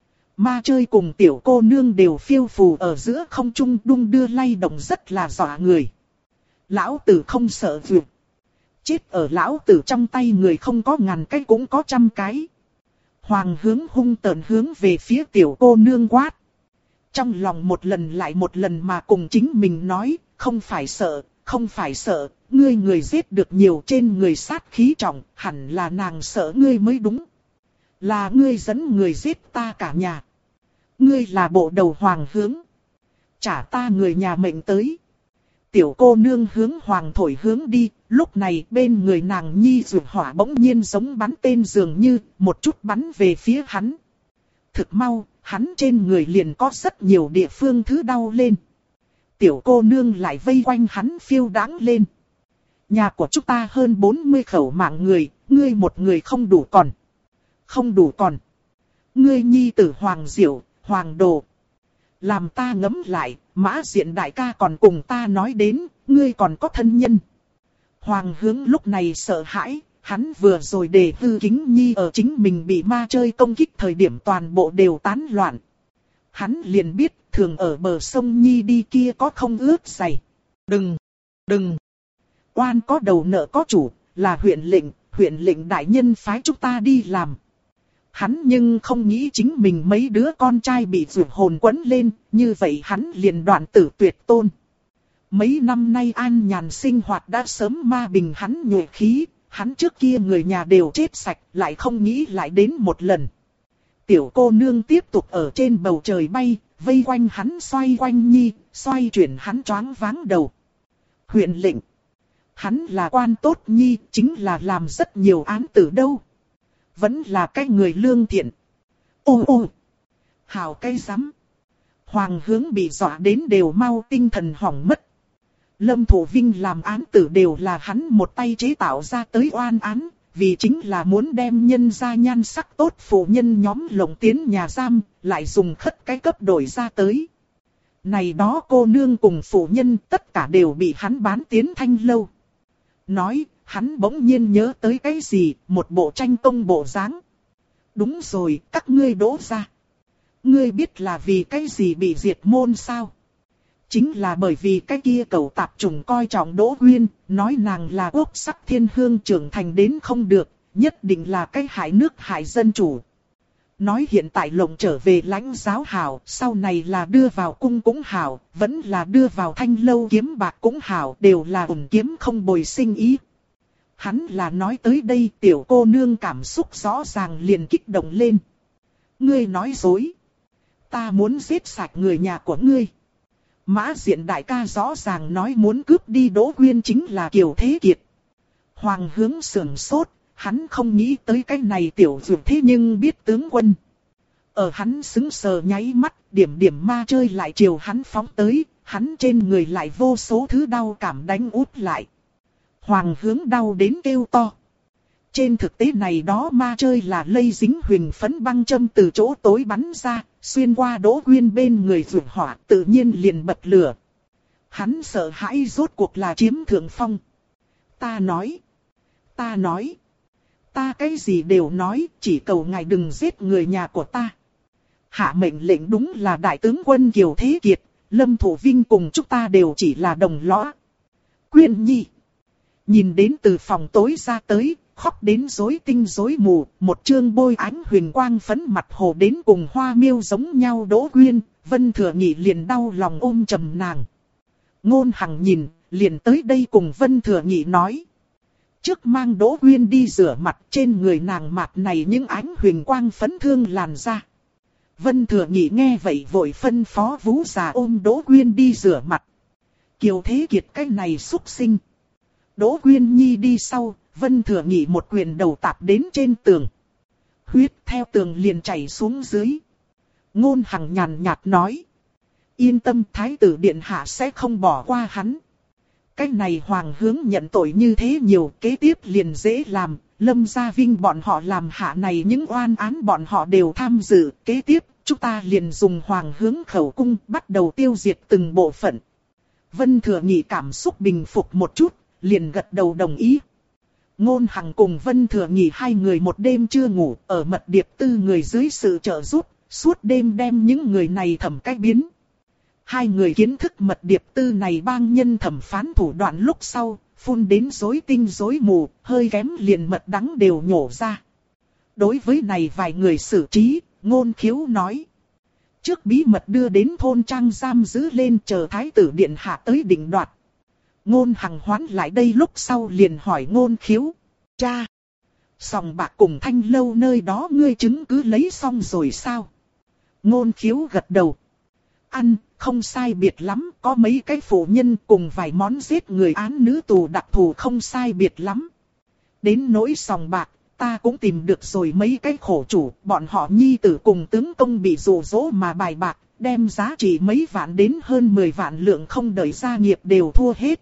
Ma chơi cùng tiểu cô nương đều phiêu phù ở giữa không trung đung đưa lay động rất là dọa người. Lão tử không sợ vượt. Chết ở lão tử trong tay người không có ngàn cái cũng có 100 cái. Hoàng Hướng hung tợn hướng về phía tiểu cô nương quát. Trong lòng một lần lại một lần mà cùng chính mình nói, không phải sợ, không phải sợ, ngươi người giết được nhiều trên người sát khí trọng, hẳn là nàng sợ ngươi mới đúng. Là ngươi dẫn người giết ta cả nhà. Ngươi là bộ đầu Hoàng Hướng. Trả ta người nhà mệnh tới. Tiểu cô nương hướng Hoàng thổi hướng đi, lúc này bên người nàng nhi rượu hỏa bỗng nhiên giống bắn tên dường như, một chút bắn về phía hắn. Thực mau, hắn trên người liền có rất nhiều địa phương thứ đau lên. Tiểu cô nương lại vây quanh hắn phiêu đãng lên. Nhà của chúng ta hơn 40 khẩu mạng người, ngươi một người không đủ còn. Không đủ còn. Ngươi nhi tử Hoàng Diệu, Hoàng Đồ. Làm ta ngấm lại, Mã Diện đại ca còn cùng ta nói đến, ngươi còn có thân nhân. Hoàng Hướng lúc này sợ hãi, hắn vừa rồi để hư kính nhi ở chính mình bị ma chơi công kích thời điểm toàn bộ đều tán loạn. Hắn liền biết thường ở bờ sông nhi đi kia có không ướt giày. Đừng. Quan có đầu nợ có chủ, là huyện lệnh đại nhân phái chúng ta đi làm. Hắn nhưng không nghĩ chính mình mấy đứa con trai bị rượu hồn quấn lên, như vậy hắn liền đoạn tử tuyệt tôn. Mấy năm nay an nhàn sinh hoạt đã sớm ma bình hắn nhuệ khí, hắn trước kia người nhà đều chết sạch, lại không nghĩ lại đến một lần. Tiểu cô nương tiếp tục ở trên bầu trời bay, vây quanh hắn xoay quanh nhi, xoay chuyển hắn choáng váng đầu. Huyện lệnh. Hắn là quan tốt nhi, chính là làm rất nhiều án tử đâu. Vẫn là cái người lương thiện. Ô. Hào cây rắm. Hoàng Hướng bị dọa đến đều mau tinh thần hỏng mất. Lâm Thủ Vinh làm án tử đều là hắn một tay chế tạo ra tới oan án, vì chính là muốn đem nhân gia nhan sắc tốt phụ nhân nhóm lộng tiến nhà giam, lại dùng khất cái cấp đổi ra tới. Này đó cô nương cùng phụ nhân tất cả đều bị hắn bán tiến Thanh Lâu. Nói, hắn bỗng nhiên nhớ tới cái gì, một bộ tranh công bộ dáng. Đúng rồi, các ngươi đỗ ra. Ngươi biết là vì cái gì bị diệt môn sao? Chính là bởi vì cái kia cẩu tạp chủng coi trọng Đỗ Uyên, nói nàng là quốc sắc thiên hương trưởng thành đến không được, nhất định là cái hại nước hại dân chủ. Nói hiện tại lộng trở về lãnh giáo hảo, sau này là đưa vào cung cũng hảo, vẫn là đưa vào thanh lâu kiếm bạc cũng hảo, đều là ổn kiếm không bồi sinh ý. Hắn là nói tới đây, tiểu cô nương cảm xúc rõ ràng liền kích động lên. Ngươi nói dối. Ta muốn giết sạch người nhà của ngươi. Mã Diện đại ca rõ ràng nói muốn cướp đi Đỗ Quyên chính là Kiều Thế Kiệt. Hoàng Hướng sườn sốt, hắn không nghĩ tới cái này tiểu dược thế nhưng biết tướng quân. Ở hắn sững sờ nháy mắt, điểm điểm ma chơi lại chiều hắn phóng tới, hắn trên người lại vô số thứ đau cảm đánh út lại. Hoàng Hướng đau đến kêu to. Trên thực tế này đó ma chơi là lây dính huỳnh phấn băng châm từ chỗ tối bắn ra, xuyên qua Đỗ Quyên bên người vượt hỏa tự nhiên liền bật lửa. Hắn sợ hãi rốt cuộc là chiếm thượng phong. Ta nói, ta cái gì đều nói, chỉ cầu ngài đừng giết người nhà của ta. Hạ mệnh lệnh đúng là đại tướng quân Kiều Thế Kiệt, Lâm Thủ Vinh cùng chúng ta đều chỉ là đồng lõa. Quyên Nhi nhìn đến từ phòng tối ra tới, khóc đến rối tinh rối mù, một chương bôi ánh huyền quang phấn mặt hồ đến cùng hoa miêu giống nhau Đỗ Quyên, Vân Thừa Nhị liền đau lòng ôm trầm nàng. Ngôn Hằng nhìn, liền tới đây cùng Vân Thừa Nhị nói. Trước mang Đỗ Quyên đi rửa mặt, trên người nàng mặt này những ánh huyền quang phấn thương làn ra. Vân Thừa Nhị nghe vậy vội phân phó Vũ già ôm Đỗ Quyên đi rửa mặt. Kiều Thế Kiệt cái này xúc sinh. Đỗ Quyên Nhi đi sau, Vân Thừa Nhị một quyền đầu tạp đến trên tường. Huyết theo tường liền chảy xuống dưới. Ngôn Hằng nhàn nhạt nói. Yên tâm, Thái tử Điện Hạ sẽ không bỏ qua hắn. Cái này Hoàng Hướng nhận tội như thế nhiều, kế tiếp liền dễ làm. Lâm Gia Vinh bọn họ làm hạ này những oan án bọn họ đều tham dự. Kế tiếp, chúng ta liền dùng Hoàng Hướng khẩu cung bắt đầu tiêu diệt từng bộ phận. Vân Thừa Nhị cảm xúc bình phục một chút, liền gật đầu đồng ý. Ngôn Hằng cùng Vân Thừa Nhị hai người một đêm chưa ngủ, ở Mật Điệp Tư người dưới sự trợ giúp, suốt đêm đem những người này thẩm cách biến. Hai người kiến thức Mật Điệp Tư này bang nhân thẩm phán thủ đoạn lúc sau, phun đến rối tinh rối mù, hơi kém liền mật đắng đều nhổ ra. Đối với này vài người xử trí, Ngôn Khiếu nói. Trước bí mật đưa đến thôn trang giam giữ lên chờ Thái tử Điện Hạ tới định đoạt. Ngôn Hằng hoán lại đây lúc sau liền hỏi Ngôn Khiếu. Cha! Sòng bạc cùng thanh lâu nơi đó ngươi chứng cứ lấy xong rồi sao? Ngôn Khiếu gật đầu. Ăn, không sai biệt lắm, có mấy cái phụ nhân cùng vài món giết người án nữ tù đặc thù không sai biệt lắm. Đến nỗi sòng bạc, ta cũng tìm được rồi mấy cái khổ chủ, bọn họ nhi tử cùng tướng công bị dụ dỗ mà bài bạc, đem giá trị mấy vạn đến hơn 10 vạn lượng không đợi gia nghiệp đều thua hết.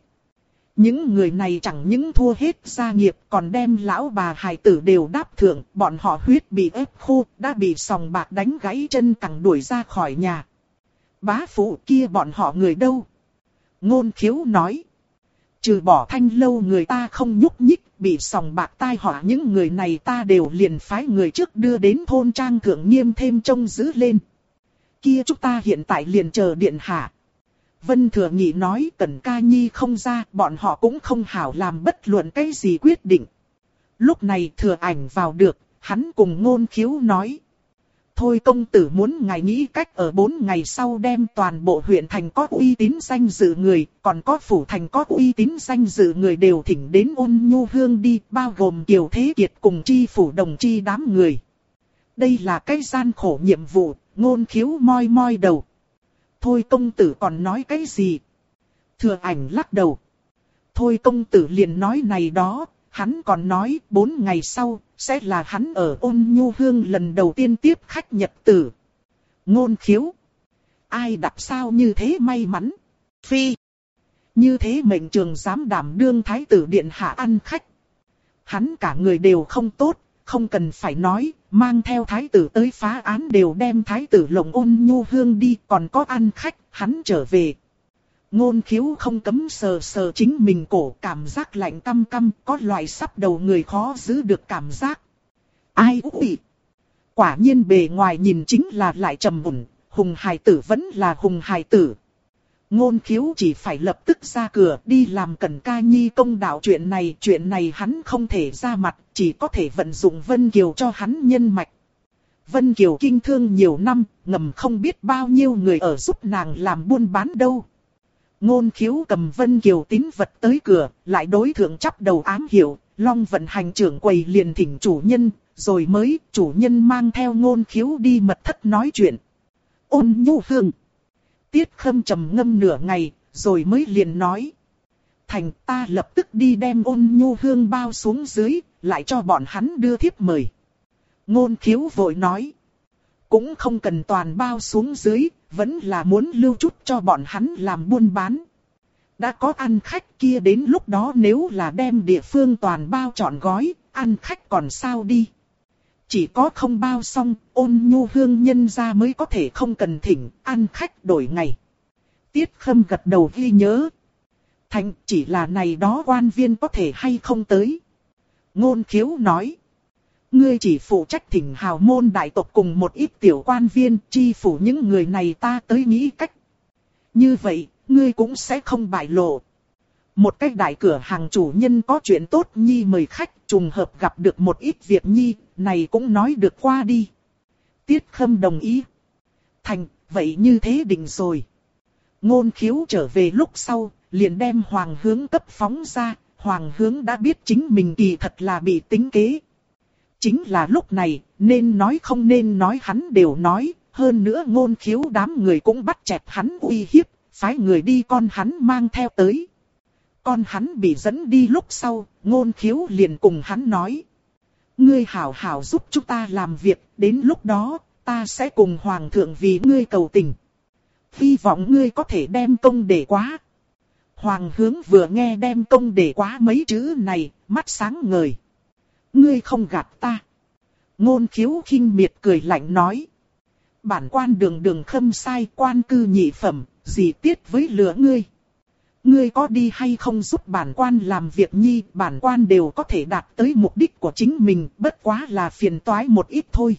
Những người này chẳng những thua hết gia nghiệp còn đem lão bà hài tử đều đáp thượng, bọn họ huyết bị ép khô, đã bị sòng bạc đánh gãy chân cẳng đuổi ra khỏi nhà. Bá phụ kia bọn họ người đâu? Ngôn Khiếu nói. Trừ bỏ thanh lâu người ta không nhúc nhích, bị sòng bạc tai họa những người này ta đều liền phái người trước đưa đến thôn trang thượng nghiêm thêm trông giữ lên. Kia chúng ta hiện tại liền chờ Điện Hạ. Vân Thừa Nhị nói Cẩn Ca Nhi không ra, bọn họ cũng không hảo làm bất luận cái gì quyết định. Lúc này Thừa Ảnh vào được, hắn cùng Ngôn Khiếu nói. Thôi công tử muốn ngài nghĩ cách ở 4 ngày sau đem toàn bộ huyện thành có uy tín danh dự người, còn có phủ thành có uy tín danh dự người đều thỉnh đến Ôn Nhu Hương đi, bao gồm Kiều Thế Kiệt cùng chi phủ đồng chi đám người. Đây là cái gian khổ nhiệm vụ, Ngôn Khiếu moi moi đầu. Thôi công tử còn nói cái gì? Thừa Ảnh lắc đầu. Thôi công tử liền nói này đó, hắn còn nói 4 ngày sau, sẽ là hắn ở Ôn Nhu Hương lần đầu tiên tiếp khách nhật tử. Ngôn Khiếu. Ai đạp sao như thế may mắn? Phi. Như thế mệnh trường dám đảm đương Thái tử Điện Hạ ăn khách. Hắn cả người đều không tốt, không cần phải nói, mang theo Thái tử tới phá án đều đem Thái tử lộng Ôn Nhu Hương đi, còn có ăn khách, hắn trở về. Ngôn Khiếu không cấm sờ sờ chính mình cổ, cảm giác lạnh căm căm, có loại sắp đầu người khó giữ được cảm giác. Ai ui! Quả nhiên bề ngoài nhìn chính là lại trầm mùn, Hùng hài tử vẫn là Hùng hài tử. Ngôn Khiếu chỉ phải lập tức ra cửa đi làm Cẩn Ca Nhi công đạo chuyện này hắn không thể ra mặt, chỉ có thể vận dụng Vân Kiều cho hắn nhân mạch. Vân Kiều kinh thương nhiều năm, ngầm không biết bao nhiêu người ở giúp nàng làm buôn bán đâu. Ngôn Khiếu cầm Vân Kiều tín vật tới cửa, lại đối thượng chắp đầu ám hiệu, Long vận hành trưởng quầy liền thỉnh chủ nhân, rồi mới chủ nhân mang theo Ngôn Khiếu đi mật thất nói chuyện. Ôn Nhu Hương. Tiết Khâm trầm ngâm nửa ngày, rồi mới liền nói. Thành, ta lập tức đi đem Ôn Nhu Hương bao xuống dưới, lại cho bọn hắn đưa thiếp mời. Ngôn Khiếu vội nói. Cũng không cần toàn bao xuống dưới, vẫn là muốn lưu chút cho bọn hắn làm buôn bán. Đã có ăn khách kia, đến lúc đó nếu là đem địa phương toàn bao trọn gói, ăn khách còn sao đi. Chỉ có không bao xong, Ôn Nhu Hương nhân ra mới có thể không cần thỉnh, ăn khách đổi ngày. Tiết Khâm gật đầu ghi nhớ. Thành, chỉ là này đó quan viên có thể hay không tới. Ngôn Khiếu nói. Ngươi chỉ phụ trách thỉnh hào môn đại tộc cùng một ít tiểu quan viên, chi phủ những người này ta tới nghĩ cách. Như vậy, ngươi cũng sẽ không bại lộ. Một cái đại cửa hàng chủ nhân có chuyện tốt nhi mời khách, trùng hợp gặp được một ít việc nhi, này cũng nói được qua đi. Tiết Khâm đồng ý. Thành, vậy như thế định rồi. Ngôn Khiếu trở về lúc sau, liền đem Hoàng Hướng cấp phóng ra. Hoàng Hướng đã biết chính mình kỳ thật là bị tính kế. Chính là lúc này, nên nói không nên nói hắn đều nói, hơn nữa Ngôn Khiếu đám người cũng bắt chẹt hắn uy hiếp, phái người đi con hắn mang theo tới. Con hắn bị dẫn đi lúc sau, Ngôn Khiếu liền cùng hắn nói. Ngươi hảo hảo giúp chúng ta làm việc, đến lúc đó, ta sẽ cùng Hoàng thượng vì ngươi cầu tình. Hy vọng ngươi có thể đem công để quá. Hoàng Hướng vừa nghe đem công để quá mấy chữ này, mắt sáng ngời. Ngươi không gạt ta. Ngôn Khiếu khinh miệt cười lạnh nói. Bản quan đường đường khâm sai, quan cư nhị phẩm, gì tiết với lửa ngươi. Ngươi có đi hay không giúp bản quan làm việc nhi, bản quan đều có thể đạt tới mục đích của chính mình, bất quá là phiền toái một ít thôi.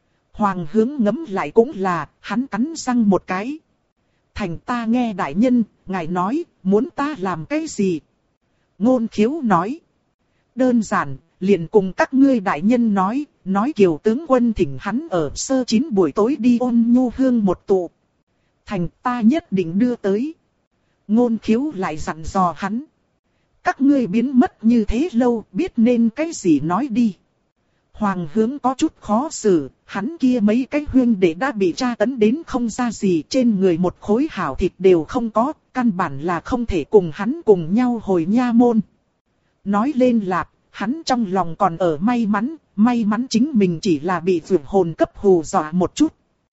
Hoàng Hướng ngẫm lại cũng là, hắn cắn răng một cái. Thành, ta nghe đại nhân, ngài nói, muốn ta làm cái gì? Ngôn Khiếu nói. Đơn giản, liền cùng các ngươi đại nhân nói Kiều tướng quân thỉnh hắn ở sơ chín buổi tối đi Ôn Nhu Hương một tụ. Thành, ta nhất định đưa tới. Ngôn Khiếu lại dặn dò hắn. Các ngươi biến mất như thế lâu, biết nên cái gì nói đi. Hoàng Hướng có chút khó xử, hắn kia mấy cái huynh đệ đã bị tra tấn đến không ra gì, trên người một khối hảo thịt đều không có, căn bản là không thể cùng hắn cùng nhau hồi nha môn. Nói lên là, hắn trong lòng còn ở may mắn chính mình chỉ là bị vượt hồn cấp hù dọa một chút.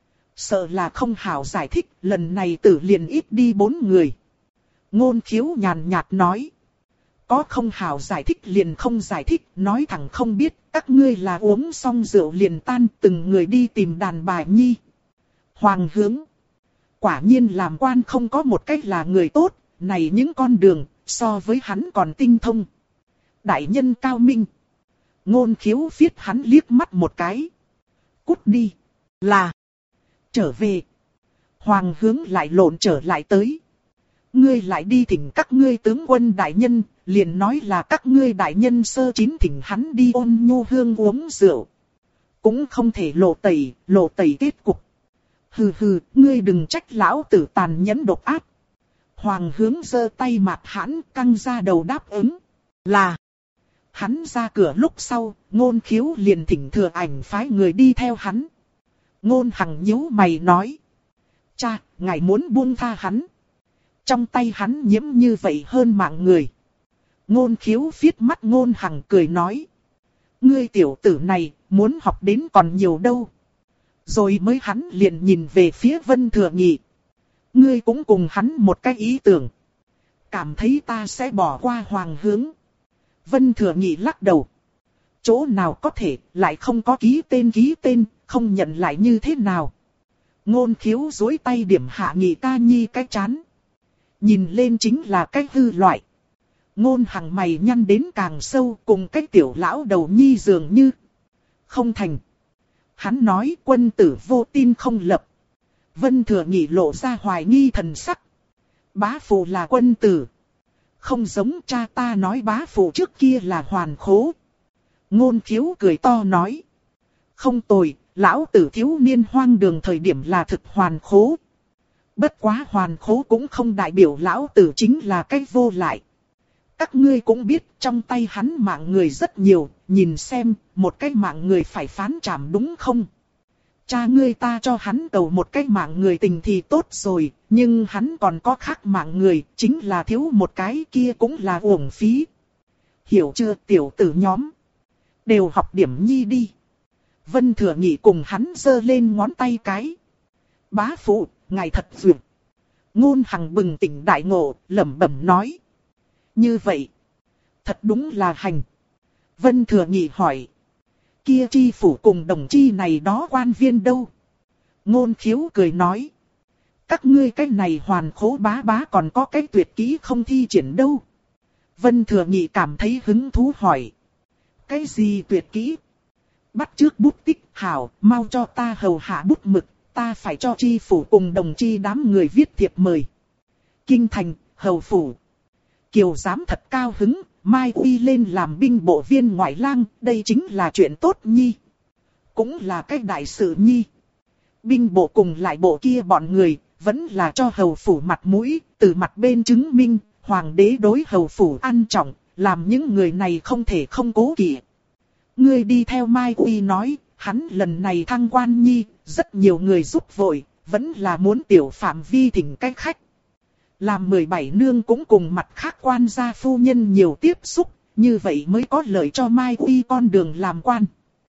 Sợ là không hảo giải thích, lần này tử liền ít đi 4 người. Ngôn Khiếu nhàn nhạt nói. Có không hảo giải thích liền không giải thích, nói thẳng không biết, các ngươi là uống xong rượu liền tan, từng người đi tìm đàn bà nhi. Hoàng Hướng. Quả nhiên làm quan không có một cách là người tốt, này những con đường, so với hắn còn tinh thông. Đại nhân cao minh. Ngôn Khiếu phiết hắn liếc mắt một cái. Cút đi. Là. Trở về. Hoàng Hướng lại lộn trở lại tới. Ngươi lại đi thỉnh các ngươi tướng quân đại nhân, liền nói là các ngươi đại nhân sơ chín thỉnh hắn đi Ôn Nhu Hương uống rượu. Cũng không thể lộ tẩy kết cục. Hừ hừ, ngươi đừng trách lão tử tàn nhẫn độc ác. Hoàng Hướng giơ tay mạt hãn căng ra đầu đáp ứng. Là. Hắn ra cửa lúc sau, Ngôn Khiếu liền thỉnh Thừa Ảnh phái người đi theo hắn. Ngôn Hằng nhíu mày nói. Cha, ngài muốn buông tha hắn. Trong tay hắn nhiễm như vậy hơn mạng người. Ngôn Khiếu phiết mắt Ngôn Hằng cười nói. Ngươi tiểu tử này, muốn học đến còn nhiều đâu. Rồi mới hắn liền nhìn về phía Vân Thừa Nghị. Ngươi cũng cùng hắn một cái ý tưởng. Cảm thấy ta sẽ bỏ qua Hoàng Hướng. Vân Thừa Nghị lắc đầu. Chỗ nào có thể, lại không có ký tên, không nhận lại như thế nào. Ngôn Khiếu duỗi tay điểm hạ Nghị ca nhi cái chán. Nhìn lên chính là cái hư loại. Ngôn Hằng mày nhăn đến càng sâu, cùng cái tiểu lão đầu nhi dường như. Không thành. Hắn nói quân tử vô tin không lập. Vân Thừa Nghị lộ ra hoài nghi thần sắc. Bá phụ là quân tử. Không giống cha ta nói bá phụ trước kia là hoàn khố. Ngôn Khiếu cười to nói. Không tồi, Lão tử thiếu niên hoang đường thời điểm là thực hoàn khố. Bất quá hoàn khố cũng không đại biểu lão tử chính là cái vô lại. Các ngươi cũng biết trong tay hắn mạng người rất nhiều, nhìn xem, một cái mạng người phải phán trảm đúng không? Cha ngươi ta cho hắn cầu một cái mạng người tình thì tốt rồi, nhưng hắn còn có khác mạng người, chính là thiếu một cái kia cũng là uổng phí. Hiểu chưa tiểu tử nhóm? Đều học điểm nhi đi. Vân Thừa Nghị cùng hắn giơ lên ngón tay cái. Bá phụ, ngài thật duyệt. Ngôn Hằng bừng tỉnh đại ngộ, lẩm bẩm nói. Như vậy, thật đúng là hành. Vân Thừa Nghị hỏi. Kia chi phủ cùng đồng chi này đó quan viên đâu? Ngôn Khiếu cười nói. Các ngươi cái này hoàn khố bá bá còn có cái tuyệt kỹ không thi triển đâu? Vân Thừa Nghị cảm thấy hứng thú hỏi. Cái gì tuyệt kỹ? Bắt trước bút tích hảo, mau cho ta hầu hạ bút mực, ta phải cho chi phủ cùng đồng chi đám người viết thiệp mời. Kinh thành, hầu phủ. Kiều giám thật cao hứng, mai uy lên làm binh bộ viên ngoại lang, đây chính là chuyện tốt nhi. Cũng là cái đại sự nhi. Binh bộ cùng lại bộ kia bọn người, vẫn là cho hầu phủ mặt mũi, từ mặt bên chứng minh, hoàng đế đối hầu phủ ăn trọng, làm những người này không thể không cố kỵ. Ngươi đi theo Mai Uy nói, hắn lần này thăng quan nhi, rất nhiều người giúp vội, vẫn là muốn tiểu phạm vi thỉnh cách khách. Làm 17 nương cũng cùng mặt khác quan gia phu nhân nhiều tiếp xúc, như vậy mới có lợi cho Mai Uy con đường làm quan.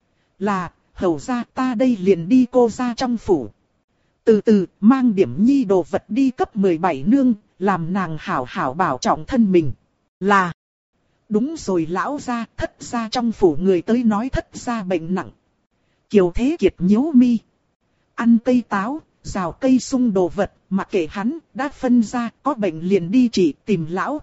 Là, hầu ra ta đây liền đi cô ra trong phủ. Từ từ, mang điểm nhi đồ vật đi cấp 17 nương, làm nàng hảo hảo bảo trọng thân mình. Là, đúng rồi lão gia, thất gia trong phủ người tới nói thất gia bệnh nặng. Kiều Thế Kiệt nhíu mi. Ăn cây táo, rào cây sung đồ vật, mặc kệ hắn, đã phân ra, có bệnh liền đi trị tìm lão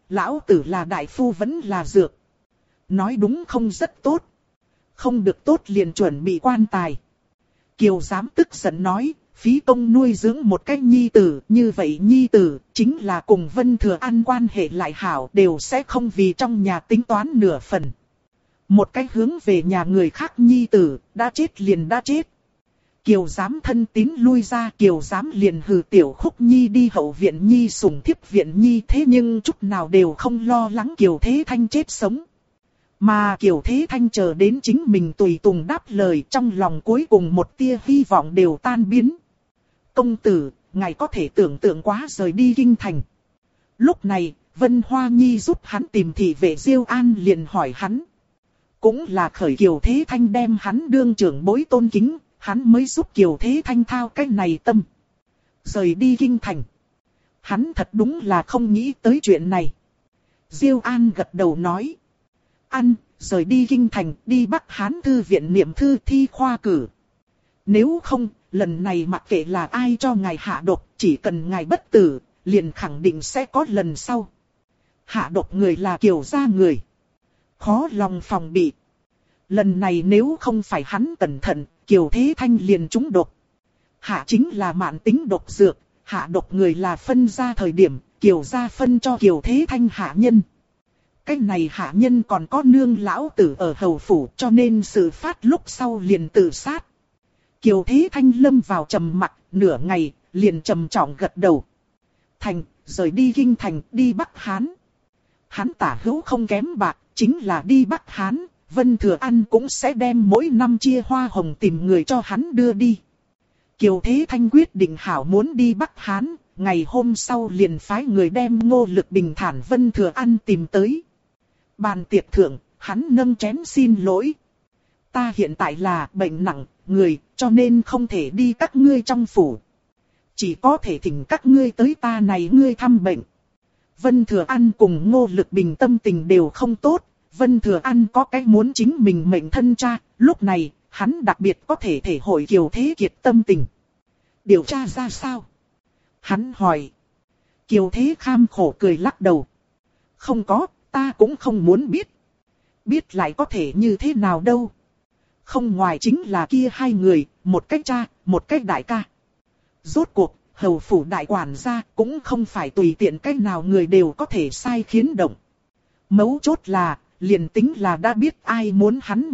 tử là đại phu vẫn là dược. Nói đúng không rất tốt. Không được tốt liền chuẩn bị quan tài. Kiều giám tức giận nói, phí công nuôi dưỡng một cái nhi tử, như vậy nhi tử, chính là cùng Vân Thừa An quan hệ lại hảo, đều sẽ không vì trong nhà tính toán nửa phần. Một cái hướng về nhà người khác nhi tử, đã chết liền đã chết. Kiều giám thân tín lui ra, Kiều giám liền hừ tiểu Khúc Nhi đi hậu viện nhi sủng thiếp viện nhi, thế nhưng chút nào đều không lo lắng Kiều Thế Thanh chết sống. Mà Kiều Thế Thanh chờ đến chính mình tùy tùng đáp lời, trong lòng cuối cùng một tia hy vọng đều tan biến. Công tử, ngài có thể tưởng tượng quá rời đi kinh thành. Lúc này, Vân Hoa Nhi giúp hắn tìm thị vệ Diêu An liền hỏi hắn. Cũng là khởi Kiều Thế Thanh đem hắn đương trưởng bối tôn kính, hắn mới giúp Kiều Thế Thanh thao cái này tâm. Rời đi kinh thành. Hắn thật đúng là không nghĩ tới chuyện này. Diêu An gật đầu nói. Rời đi kinh thành, đi Bắc Hán thư viện niệm thư thi khoa cử. Nếu không, lần này mặc kệ là ai cho ngài hạ độc, chỉ cần ngài bất tử, liền khẳng định sẽ có lần sau. Hạ độc người là Kiều gia người. Khó lòng phòng bị. Lần này nếu không phải hắn cẩn thận, Kiều Thế Thanh liền trúng độc. Hạ chính là mạn tính độc dược, hạ độc người là phân ra thời điểm, Kiều gia phân cho Kiều Thế Thanh hạ nhân. Cái này hạ nhân còn có nương lão tử ở hầu phủ, cho nên sự phát lúc sau liền tự sát. Kiều Thế Thanh lâm vào trầm mặc, nửa ngày, liền trầm trọng gật đầu. Thành, rời đi kinh thành, đi Bắc Hán. Hắn tả hữu không kém bạc, chính là đi Bắc Hán, Vân Thừa An cũng sẽ đem mỗi năm chia hoa hồng tìm người cho hắn đưa đi. Kiều Thế Thanh quyết định hảo muốn đi Bắc Hán, ngày hôm sau liền phái người đem Ngô Lực Bình thản Vân Thừa An tìm tới. Bàn tiệc thượng, hắn nâng chén xin lỗi. Ta hiện tại là bệnh nặng, người, cho nên không thể đi các ngươi trong phủ. Chỉ có thể thỉnh các ngươi tới ta này ngươi thăm bệnh. Vân Thừa An cùng Ngô Lực Bình tâm tình đều không tốt. Vân Thừa An có cái muốn chính mình mệnh thân cha, lúc này, hắn đặc biệt có thể thể hội Kiều Thế Kiệt tâm tình. Điều tra ra sao? Hắn hỏi. Kiều Thế kham khổ cười lắc đầu. Không có, ta cũng không muốn biết. Biết lại có thể như thế nào đâu. Không ngoài chính là kia hai người, một cái cha, một cái đại ca. Rốt cuộc, hầu phủ đại quản gia cũng không phải tùy tiện cách nào người đều có thể sai khiến động. Mấu chốt là, liền tính là đã biết ai muốn hắn mệnh,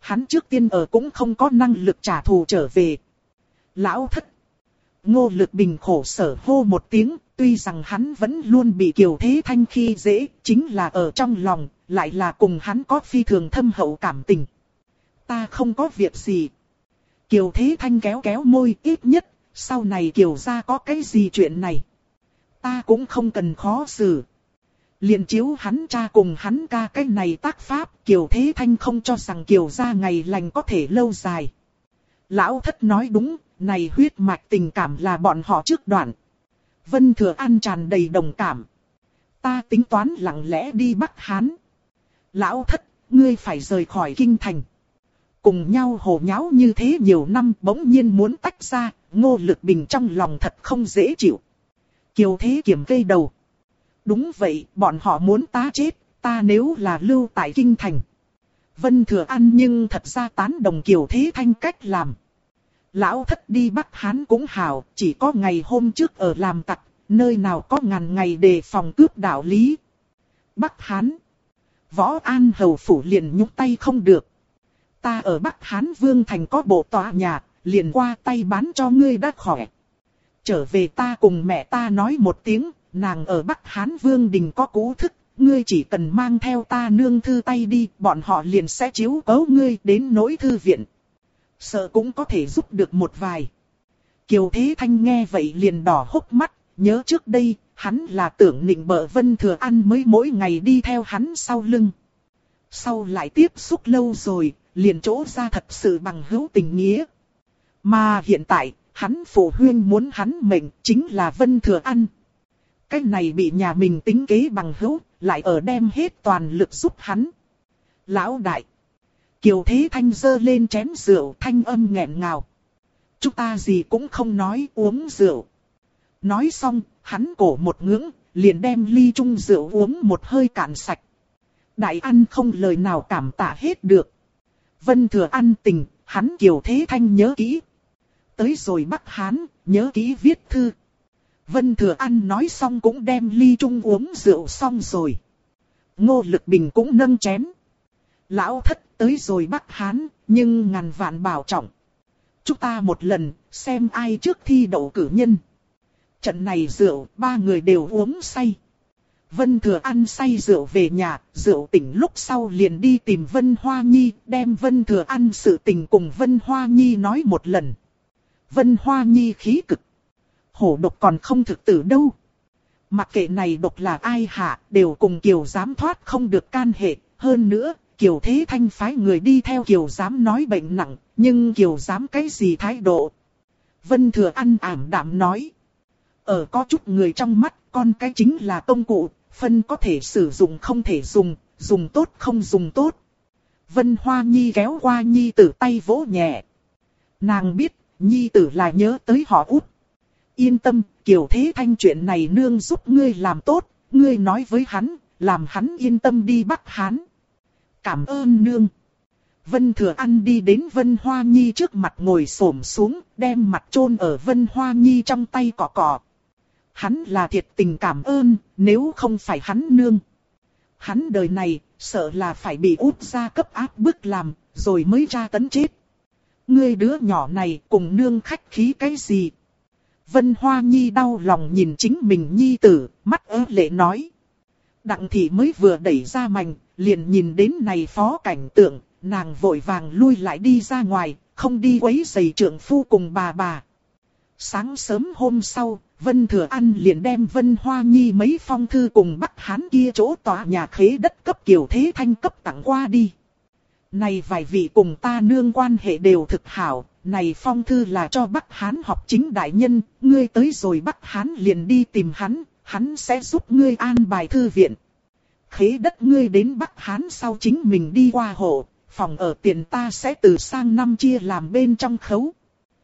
hắn trước tiên ở cũng không có năng lực trả thù trở về. Lão thất. Ngô Lực Bình khổ sở hô một tiếng, tuy rằng hắn vẫn luôn bị Kiều Thế Thanh khi dễ, chính là ở trong lòng, lại là cùng hắn có phi thường thâm hậu cảm tình. Ta không có việc gì. Kiều Thế Thanh kéo kéo môi, ít nhất, sau này Kiều gia có cái gì chuyện này. Ta cũng không cần khó xử. Liền chiếu hắn cha cùng hắn ca cái này tác pháp, Kiều Thế Thanh không cho rằng Kiều gia ngày lành có thể lâu dài. Lão thất nói đúng, này huyết mạch tình cảm là bọn họ trước đoạn. Vân Thừa An tràn đầy đồng cảm. Ta tính toán lặng lẽ đi Bắc Hán. Lão thất, ngươi phải rời khỏi kinh thành. Cùng nhau hồ nháo như thế nhiều năm bỗng nhiên muốn tách ra, Ngô Lực Bình trong lòng thật không dễ chịu. Kiều Thế Kiểm cây đầu. Đúng vậy, bọn họ muốn ta chết, ta nếu là lưu tại kinh thành. Vân Thừa An nhưng thật ra tán đồng Kiều Thế Thanh cách làm. Lão thất đi Bắc Hán cũng hảo, chỉ có ngày hôm trước ở làm tặc, nơi nào có ngàn ngày đề phòng cướp đạo lý. Bắc Hán. Võ An Hầu phủ liền nhúc tay không được. Ta ở Bắc Hán Vương Thành có bộ tòa nhà, liền qua tay bán cho ngươi đã khỏe. Trở về ta cùng mẹ ta nói một tiếng, nàng ở Bắc Hán Vương Đình có cũ thức, ngươi chỉ cần mang theo ta nương thư tay đi, bọn họ liền sẽ chiếu cố ngươi đến nỗi thư viện. Sợ cũng có thể giúp được một vài. Kiều Thế Thanh nghe vậy liền đỏ hốc mắt, nhớ trước đây, hắn là tưởng nịnh bợ Vân Thừa An mới mỗi ngày đi theo hắn sau lưng. Sau lại tiếp xúc lâu rồi, liền chỗ ra thật sự bằng hữu tình nghĩa. Mà hiện tại, hắn phụ huynh muốn hắn mệnh chính là Vân Thừa An. Cái này bị nhà mình tính kế bằng hữu, lại ở đem hết toàn lực giúp hắn. Lão đại. Kiều Thế Thanh giơ lên chén rượu, thanh âm nghẹn ngào. Chúng ta gì cũng không nói, uống rượu. Nói xong, hắn cổ một ngưỡng, liền đem ly chung rượu uống một hơi cạn sạch. Đại ăn không lời nào cảm tạ hết được. Vân Thừa An tình, hắn Kiều Thế Thanh nhớ kỹ. Tới rồi Bắc Hán, nhớ kỹ viết thư. Vân Thừa An nói xong cũng đem ly chung uống rượu xong rồi. Ngô Lực Bình cũng nâng chén. Lão thất tới rồi Bắc Hán, nhưng ngàn vạn bảo trọng. Chúng ta một lần, xem ai trước thi đậu cử nhân. Trận này rượu, ba người đều uống say. Vân Thừa An say rượu về nhà, rượu tỉnh lúc sau liền đi tìm Vân Hoa Nhi, đem Vân Thừa An sự tình cùng Vân Hoa Nhi nói một lần. Vân Hoa Nhi khí cực. Hổ độc còn không thực tử đâu. Mặc kệ này độc là ai hạ, đều cùng Kiều Giám thoát không được can hệ. Hơn nữa, Kiều Thế Thanh phái người đi theo Kiều Giám nói bệnh nặng, nhưng Kiều Giám cái gì thái độ? Vân Thừa An ảm đạm nói. Ở có chút người trong mắt, con cái chính là công cụ, phân có thể sử dụng không thể dùng, dùng tốt không dùng tốt. Vân Hoa Nhi kéo qua Nhi tử tay vỗ nhẹ. Nàng biết, Nhi tử là nhớ tới họ Út. Yên tâm, Kiều Thế Thanh chuyện này nương giúp ngươi làm tốt, ngươi nói với hắn, làm hắn yên tâm đi Bắc Hán. Cảm ơn nương. Vân Thừa An đi đến Vân Hoa Nhi trước mặt ngồi xổm xuống, đem mặt chôn ở Vân Hoa Nhi trong tay cọ cọ. Hắn là thiệt tình cảm ơn, nếu không phải hắn nương. Hắn đời này, sợ là phải bị Út gia cấp áp bức làm, rồi mới tra tấn chết. Ngươi đứa nhỏ này cùng nương khách khí cái gì? Vân Hoa Nhi đau lòng nhìn chính mình nhi tử, mắt ớ lệ nói. Đặng thị mới vừa đẩy ra mành, liền nhìn đến này phó cảnh tượng, nàng vội vàng lui lại đi ra ngoài, không đi quấy rầy trượng phu cùng bà. Sáng sớm hôm sau, Vân Thừa An liền đem Vân Hoa Nhi mấy phong thư cùng Bắc Hán kia chỗ tòa nhà khế đất cấp Kiều Thế Thanh cấp tặng qua đi. Này vài vị cùng ta nương quan hệ đều thực hảo, này phong thư là cho Bắc Hán học chính đại nhân, ngươi tới rồi Bắc Hán liền đi tìm hắn, hắn sẽ giúp ngươi an bài thư viện. Khế đất ngươi đến Bắc Hán sau chính mình đi qua hộ, phòng ở tiền ta sẽ từ sang năm chia làm bên trong khấu.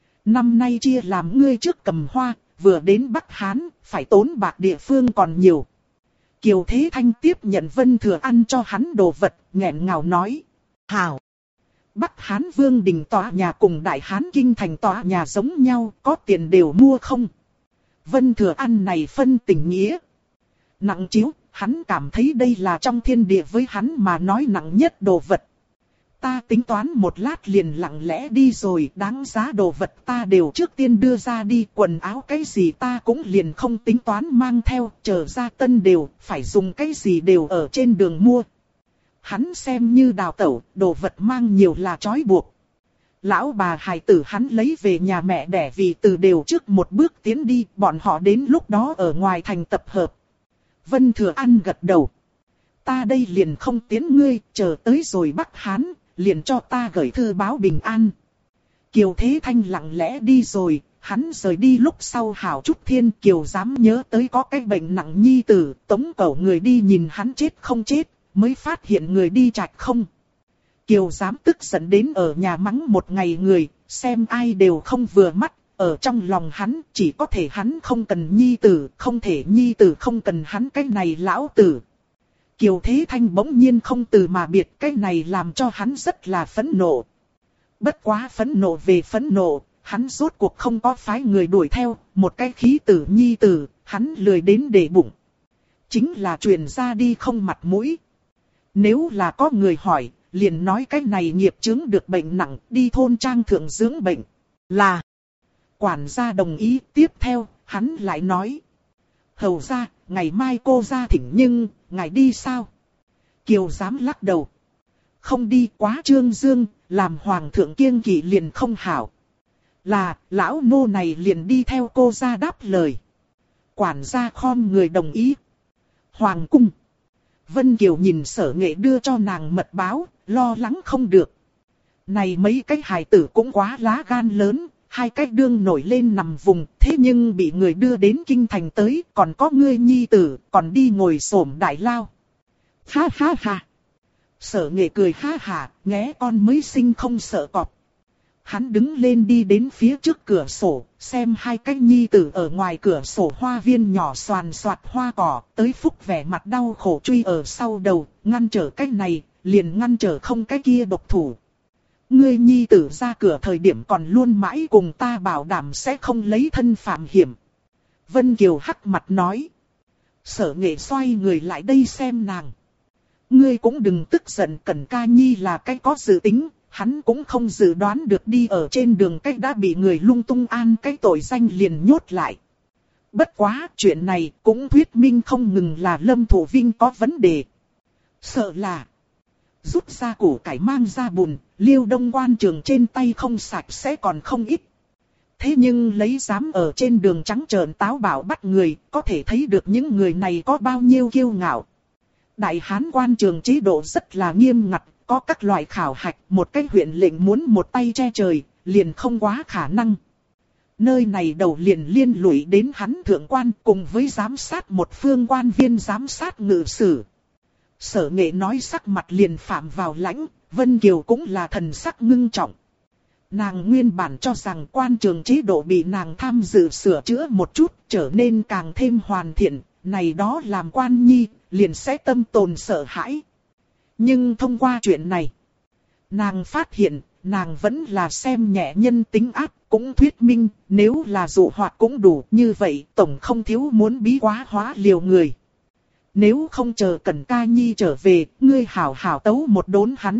Năm nay chia làm ngươi trước cầm hoa, vừa đến Bắc Hán, phải tốn bạc địa phương còn nhiều. Kiều Thế Thanh tiếp nhận Vân Thừa An cho hắn đồ vật, nghẹn ngào nói. Hảo! Bắc Hán Vương Đình tòa nhà cùng Đại Hán Kinh Thành tòa nhà giống nhau, có tiền đều mua không? Vân Thừa An này phân tình nghĩa. Nặng chiếu, hắn cảm thấy đây là trong thiên địa với hắn mà nói nặng nhất đồ vật. Ta tính toán một lát liền lặng lẽ đi rồi, đáng giá đồ vật ta đều trước tiên đưa ra đi, quần áo cái gì ta cũng liền không tính toán mang theo, chờ ra tân đều, phải dùng cái gì đều ở trên đường mua. Hắn xem như đào tẩu, đồ vật mang nhiều là trói buộc. Lão bà hài tử hắn lấy về nhà mẹ đẻ vì từ đều trước một bước tiến đi, bọn họ đến lúc đó ở ngoài thành tập hợp. Vân Thừa An gật đầu. Ta đây liền không tiến ngươi, chờ tới rồi Bắc Hán, liền cho ta gửi thư báo bình an. Kiều Thế Thanh lặng lẽ đi rồi, hắn rời đi lúc sau hảo chút thiên Kiều dám nhớ tới có cái bệnh nặng nhi tử, tống cổ người đi nhìn hắn chết không chết, mới phát hiện người đi trạch không. Kiều dám tức giận đến ở nhà mắng một ngày người, xem ai đều không vừa mắt, ở trong lòng hắn chỉ có thể hắn không cần nhi tử, không thể nhi tử không cần hắn cái này lão tử. Kiều Thế Thanh bỗng nhiên không từ mà biệt, cái này làm cho hắn rất là phẫn nộ. Bất quá phẫn nộ về phẫn nộ, hắn rốt cuộc không có phái người đuổi theo, một cái khí tử nhi tử, hắn lười đến để bụng. Chính là truyền ra đi không mặt mũi. Nếu là có người hỏi, liền nói cái này nghiệp chứng được bệnh nặng, đi thôn trang thượng dưỡng bệnh. Là quản gia đồng ý, tiếp theo, hắn lại nói. Hầu ra, ngày mai cô ra thỉnh nhưng, ngài đi sao? Kiều dám lắc đầu. Không đi, quá trương dương, làm hoàng thượng kiêng kỵ liền không hảo. Là, lão nô này liền đi theo cô ra đáp lời. Quản gia khom người đồng ý. Hoàng cung. Vân Kiều nhìn Sở Nghệ đưa cho nàng mật báo, lo lắng không được. Này mấy cái hài tử cũng quá lá gan lớn, hai cái đương nổi lên nằm vùng, thế nhưng bị người đưa đến kinh thành tới, còn có ngươi nhi tử, còn đi ngồi xổm đại lao. Ha ha ha. Sở Nghệ cười ha ha, nghé con mới sinh không sợ cọp. Hắn đứng lên đi đến phía trước cửa sổ, xem hai cái nhi tử ở ngoài cửa sổ hoa viên nhỏ xoàn xoạt hoa cỏ, tới phúc vẻ mặt đau khổ truy ở sau đầu, ngăn trở cái này, liền ngăn trở không cái kia độc thủ. Ngươi nhi tử ra cửa thời điểm còn luôn mãi cùng ta bảo đảm sẽ không lấy thân phạm hiểm. Vân Kiều hắc mặt nói. Sở Nghệ xoay người lại đây xem nàng. Ngươi cũng đừng tức giận, Cẩn Ca Nhi là cái có dự tính. Hắn cũng không dự đoán được đi ở trên đường cách đã bị người lung tung an cái tội danh liền nhốt lại. Bất quá chuyện này cũng thuyết minh không ngừng là Lâm Thủ Vinh có vấn đề. Sợ là rút ra củ cải mang ra bùn, Liêu Đông quan trường trên tay không sạch sẽ còn không ít. Thế nhưng lấy dám ở trên đường trắng trợn táo bạo bắt người, có thể thấy được những người này có bao nhiêu kiêu ngạo. Đại Hán quan trường chế độ rất là nghiêm ngặt. Có các loại khảo hạch, một cái huyện lệnh muốn một tay che trời, liền không quá khả năng. Nơi này đầu liền liên lụy đến hắn thượng quan cùng với giám sát một phương quan viên giám sát ngự sử. Sở Nghệ nói sắc mặt liền phạm vào lãnh, Vân Kiều cũng là thần sắc ngưng trọng. Nàng nguyên bản cho rằng quan trường chế độ bị nàng tham dự sửa chữa một chút, trở nên càng thêm hoàn thiện, này đó làm quan nhi, liền sẽ tâm tồn sợ hãi. Nhưng thông qua chuyện này, nàng phát hiện, nàng vẫn là xem nhẹ nhân tính ác, cũng thuyết minh, nếu là dụ hoạt cũng đủ, như vậy tổng không thiếu muốn bí quá hóa liều người. Nếu không chờ Cẩn Ca Nhi trở về, ngươi hảo hảo tấu một đốn hắn.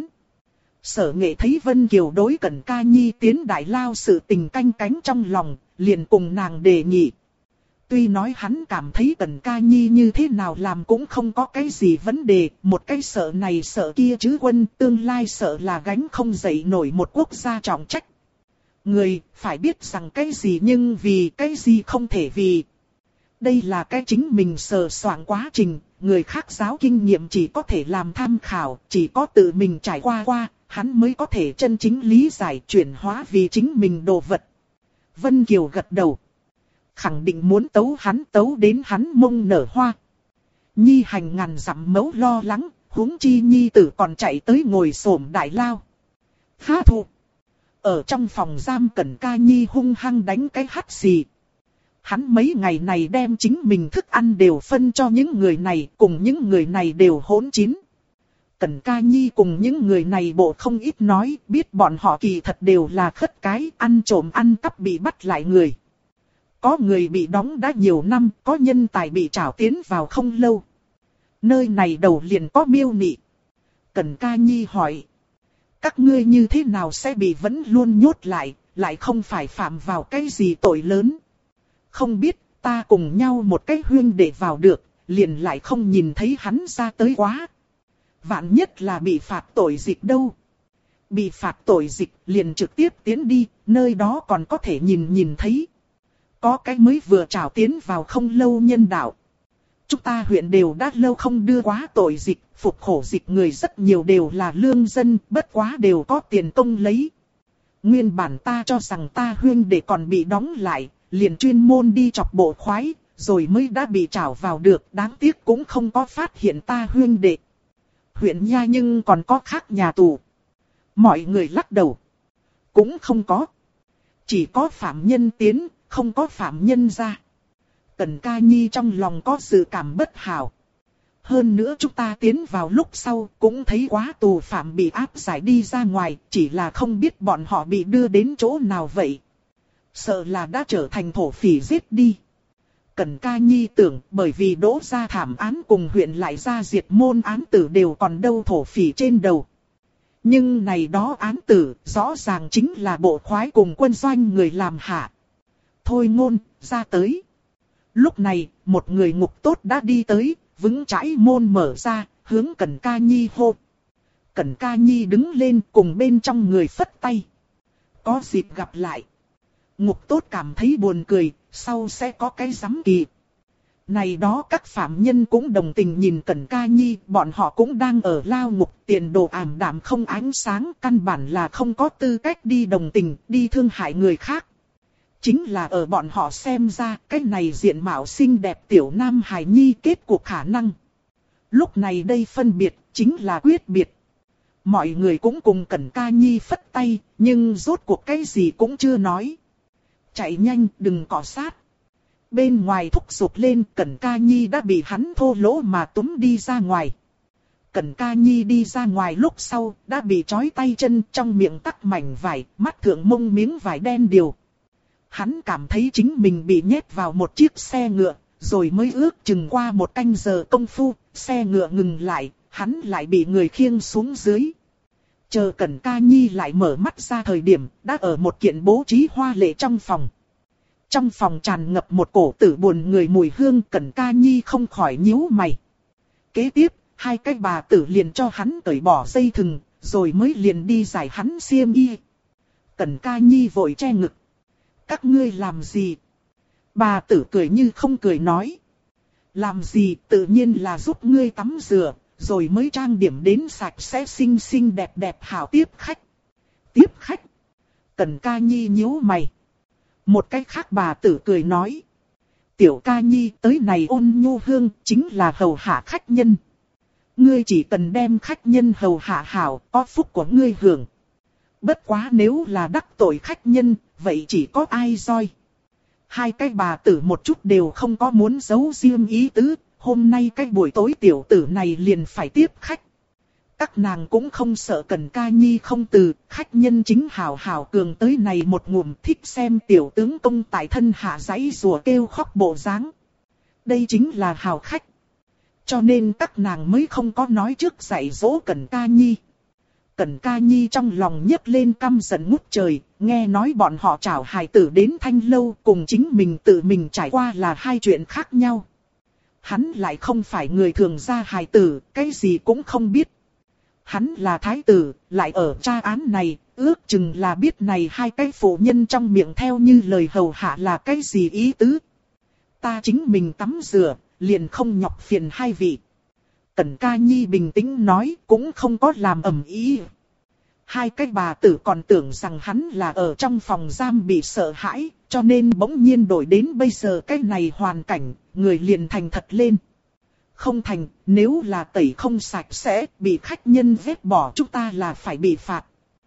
Sở Nghệ thấy Vân Kiều đối Cẩn Ca Nhi tiến đại lao sự tình canh cánh trong lòng, liền cùng nàng đề nghị. Tuy nói hắn cảm thấy Cẩn Ca Nhi như thế nào làm cũng không có cái gì vấn đề, một cái sợ này sợ kia chứ quân tương lai sợ là gánh không dậy nổi một quốc gia trọng trách. Người phải biết rằng cái gì nhưng vì cái gì không thể vì. Đây là cái chính mình sờ soạn quá trình, người khác giáo kinh nghiệm chỉ có thể làm tham khảo, chỉ có tự mình trải qua, hắn mới có thể chân chính lý giải chuyển hóa vì chính mình đồ vật. Vân Kiều gật đầu. Khẳng định muốn tấu đến hắn mông nở hoa. Nhi hành ngàn dặm mấu lo lắng, huống chi nhi tử còn chạy tới ngồi xổm đại lao. Há thụ. Ở trong phòng giam Cẩn Ca Nhi hung hăng đánh cái hắt xì. Hắn mấy ngày này đem chính mình thức ăn đều phân cho những người này, cùng những người này đều hỗn chín. Cẩn Ca Nhi cùng những người này bộ không ít nói, biết bọn họ kỳ thật đều là khất cái, ăn trộm ăn cắp bị bắt lại người. Có người bị đóng đã nhiều năm, có nhân tài bị trảo tiến vào không lâu. Nơi này đầu liền có miêu nị. Cẩn Ca Nhi hỏi. Các ngươi như thế nào sẽ bị vẫn luôn nhốt lại không phải phạm vào cái gì tội lớn. Không biết, ta cùng nhau một cái huyên để vào được, liền lại không nhìn thấy hắn ra tới quá. Vạn nhất là bị phạt tội dịch đâu. Bị phạt tội dịch liền trực tiếp tiến đi, nơi đó còn có thể nhìn thấy. Có cái mới vừa trào tiến vào không lâu nhân đạo. Chúng ta huyện đều đã lâu không đưa quá tội dịch, phục khổ dịch người rất nhiều đều là lương dân, bất quá đều có tiền công lấy. Nguyên bản ta cho rằng ta huyên để còn bị đóng lại, liền chuyên môn đi chọc bộ khoái, rồi mới đã bị trảo vào được, đáng tiếc cũng không có phát hiện ta huyên đệ. Huyện nha nhưng còn có khác nhà tù. Mọi người lắc đầu. Cũng không có. Chỉ có phạm nhân tiến, không có phạm nhân ra. Cẩn Ca Nhi trong lòng có sự cảm bất hảo. Hơn nữa chúng ta tiến vào lúc sau cũng thấy quá tù phạm bị áp giải đi ra ngoài, chỉ là không biết bọn họ bị đưa đến chỗ nào vậy. Sợ là đã trở thành thổ phỉ giết đi. Cẩn Ca Nhi tưởng bởi vì đỗ ra thảm án cùng huyện lại ra diệt môn án tử đều còn đâu thổ phỉ trên đầu. Nhưng này đó án tử rõ ràng chính là bộ khoái cùng quân doanh người làm hạ. Thôi ngôn, ra tới. Lúc này, một người ngục tốt đã đi tới, vững chãi môn mở ra, hướng Cẩn Ca Nhi hô. Cẩn Ca Nhi đứng lên cùng bên trong người phất tay. Có dịp gặp lại. Ngục tốt cảm thấy buồn cười, sau sẽ có cái giám kỳ. Này đó các phạm nhân cũng đồng tình nhìn Cẩn Ca Nhi, bọn họ cũng đang ở lao ngục, tiền đồ ảm đạm không ánh sáng, căn bản là không có tư cách đi đồng tình, đi thương hại người khác. Chính là ở bọn họ xem ra, cái này diện mạo xinh đẹp tiểu nam hài nhi kết cuộc khả năng. Lúc này đây phân biệt, chính là quyết biệt. Mọi người cũng cùng Cẩn Ca Nhi phất tay, nhưng rốt cuộc cái gì cũng chưa nói. Chạy nhanh, đừng cọ sát. Bên ngoài thúc giục lên, Cẩn Ca Nhi đã bị hắn thô lỗ mà túm đi ra ngoài. Cẩn Ca Nhi đi ra ngoài lúc sau, đã bị trói tay chân, trong miệng tắc mảnh vải, mắt thượng mông miếng vải đen điều. Hắn cảm thấy chính mình bị nhét vào một chiếc xe ngựa, rồi mới ước chừng qua một canh giờ công phu, xe ngựa ngừng lại, hắn lại bị người khiêng xuống dưới. Chờ Cẩn Ca Nhi lại mở mắt ra thời điểm, đã ở một kiện bố trí hoa lệ trong phòng. Trong phòng tràn ngập một cổ tử buồn người mùi hương, Cẩn Ca Nhi không khỏi nhíu mày. Kế tiếp, hai cái bà tử liền cho hắn cởi bỏ dây thừng, rồi mới liền đi giải hắn xiêm y. Cẩn Ca Nhi vội che ngực. Các ngươi làm gì? Bà tử cười như không cười nói. Làm gì tự nhiên là giúp ngươi tắm rửa, rồi mới trang điểm đến sạch sẽ xinh xinh đẹp đẹp hảo tiếp khách. Tiếp khách? Cẩn Ca Nhi nhíu mày. Một cái khác bà tử cười nói. Tiểu Ca Nhi tới này ôn nhu hương chính là hầu hạ khách nhân. Ngươi chỉ cần đem khách nhân hầu hạ hảo, có phúc của ngươi hưởng. Bất quá nếu là đắc tội khách nhân, vậy chỉ có ai roi. Hai cái bà tử một chút đều không có muốn giấu riêng ý tứ, hôm nay cái buổi tối tiểu tử này liền phải tiếp khách. Các nàng cũng không sợ Cẩn Ca Nhi không từ, khách nhân chính hào hào cường tới này một ngụm thích xem tiểu tướng công tại thân hạ giãy rùa kêu khóc bộ dáng. Đây chính là hào khách. Cho nên các nàng mới không có nói trước dạy dỗ Cẩn Ca Nhi. Cẩn Ca Nhi trong lòng nhấc lên căm giận ngút trời, nghe nói bọn họ trảo hài tử đến Thanh Lâu cùng chính mình tự mình trải qua là hai chuyện khác nhau. Hắn lại không phải người thường ra hài tử, cái gì cũng không biết. Hắn là thái tử, lại ở tra án này, ước chừng là biết này hai cái phụ nhân trong miệng theo như lời hầu hạ là cái gì ý tứ. Ta chính mình tắm rửa, liền không nhọc phiền hai vị. Cẩn Ca Nhi bình tĩnh nói, cũng không có làm ầm ĩ. Hai cái bà tử còn tưởng rằng hắn là ở trong phòng giam bị sợ hãi, cho nên bỗng nhiên đổi đến bây giờ cái này hoàn cảnh, người liền thành thật lên. Không thành, nếu là tẩy không sạch sẽ, bị khách nhân vết bỏ chúng ta là phải bị phạt.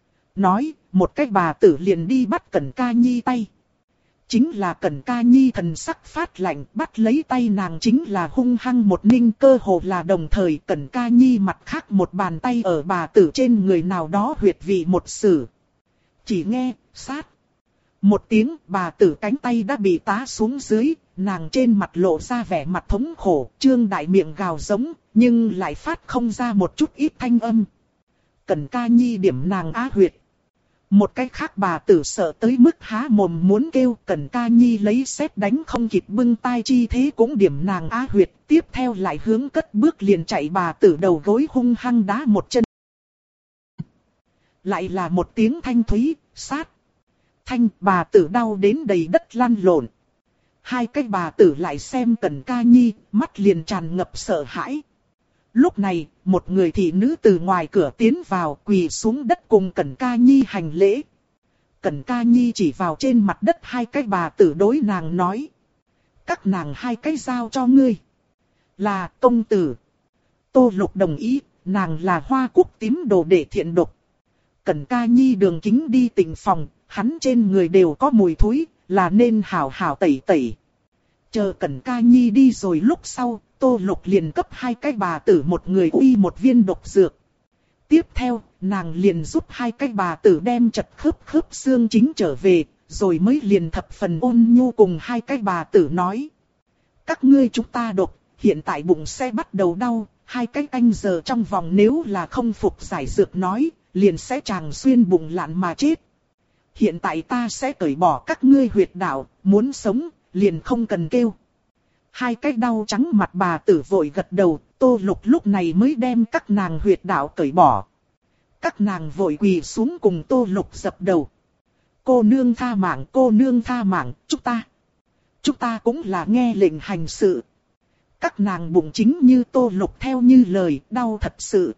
Nói, một cái bà tử liền đi bắt Cẩn Ca Nhi tay. Chính là Cẩn Ca Nhi thần sắc phát lạnh, bắt lấy tay nàng chính là hung hăng một ninh, cơ hồ là đồng thời Cẩn Ca Nhi mặt khác một bàn tay ở bà tử trên người nào đó huyệt vị một sử. Chỉ nghe, sát. Một tiếng, bà tử cánh tay đã bị tá xuống dưới, nàng trên mặt lộ ra vẻ mặt thống khổ, trương đại miệng gào giống, nhưng lại phát không ra một chút ít thanh âm. Cẩn Ca Nhi điểm nàng á huyệt. Một cái khác bà tử sợ tới mức há mồm muốn kêu, Cẩn Ca Nhi lấy sét đánh không kịp bưng tai chi thế cũng điểm nàng á huyệt, tiếp theo lại hướng cất bước liền chạy bà tử đầu gối hung hăng đá một chân. Lại là một tiếng thanh thúy, sát. Thanh, bà tử đau đến đầy đất lăn lộn. Hai cái bà tử lại xem Cẩn Ca Nhi, mắt liền tràn ngập sợ hãi. Lúc này, một người thị nữ từ ngoài cửa tiến vào, quỳ xuống đất cùng Cẩn Ca Nhi hành lễ. Cẩn Ca Nhi chỉ vào trên mặt đất hai cái bà tử đối nàng nói. Các nàng hai cái giao cho ngươi. Là công tử. Tô Lục đồng ý, nàng là Hoa Cúc Tím đồ đệ thiện độc. Cẩn Ca Nhi đường kính đi tịnh phòng, hắn trên người đều có mùi thối, là nên hảo hảo tẩy tẩy. Chờ Cẩn Ca Nhi đi rồi lúc sau, Tô Lục liền cấp hai cái bà tử một người uy một viên độc dược. Tiếp theo, nàng liền giúp hai cái bà tử đem chật khớp xương chính trở về, rồi mới liền thập phần ôn nhu cùng hai cái bà tử nói. Các ngươi chúng ta độc, hiện tại bụng sẽ bắt đầu đau, hai cái canh giờ trong vòng nếu là không phục giải dược nói, liền sẽ tràng xuyên bụng lạn mà chết. Hiện tại ta sẽ cởi bỏ các ngươi huyệt đạo, muốn sống, liền không cần kêu. Hai cái đau trắng mặt bà tử vội gật đầu, Tô Lục lúc này mới đem các nàng huyệt đạo cởi bỏ. Các nàng vội quỳ xuống cùng Tô Lục dập đầu. Cô nương tha mạng, cô nương tha mạng, chúng ta cũng là nghe lệnh hành sự. Các nàng bụng chính như Tô Lục theo như lời, đau thật sự.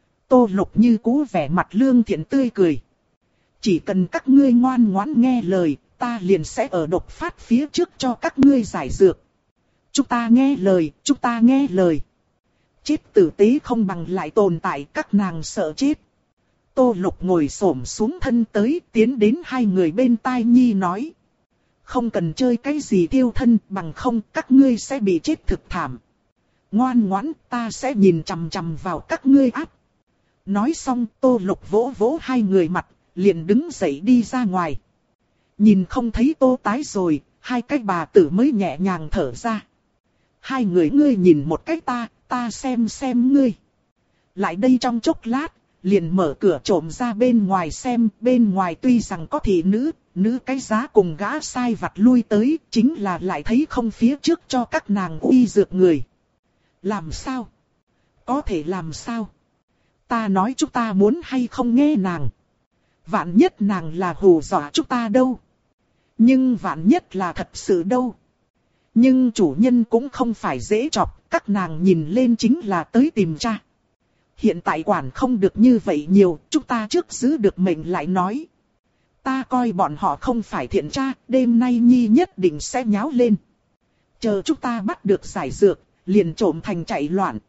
Tô Lục như cũ vẻ mặt lương thiện tươi cười. Chỉ cần các ngươi ngoan ngoãn nghe lời, ta liền sẽ ở độc phát phía trước cho các ngươi giải dược. Chúng ta nghe lời, chúng ta nghe lời. Chết tử tế không bằng lại tồn tại, các nàng sợ chết. Tô Lục ngồi xổm xuống thân tới, tiến đến hai người bên tai nhi nói. Không cần chơi cái gì tiêu thân, bằng không các ngươi sẽ bị chết thực thảm. Ngoan ngoãn, ta sẽ nhìn chằm chằm vào các ngươi áp. Nói xong, Tô Lục vỗ vỗ hai người mặt, liền đứng dậy đi ra ngoài. Nhìn không thấy Tô Tái rồi, hai cái bà tử mới nhẹ nhàng thở ra. Hai người ngươi nhìn một cái ta xem ngươi. Lại đây trong chốc lát, liền mở cửa trộm ra bên ngoài xem, bên ngoài tuy rằng có thị nữ cái giá cùng gã sai vặt lui tới, chính là lại thấy không phía trước cho các nàng uy dược người. Làm sao? Có thể làm sao? Ta nói chúng ta muốn hay không nghe nàng. Vạn nhất nàng là hù dọa chúng ta đâu. Nhưng vạn nhất là thật sự đâu. Nhưng chủ nhân cũng không phải dễ chọc, các nàng nhìn lên chính là tới tìm cha. Hiện tại quản không được như vậy nhiều, chúng ta trước giữ được mệnh lại nói. Ta coi bọn họ không phải thiện tra, đêm nay Nhi nhất định sẽ nháo lên. Chờ chúng ta bắt được giải dược, liền trộm thành chạy loạn.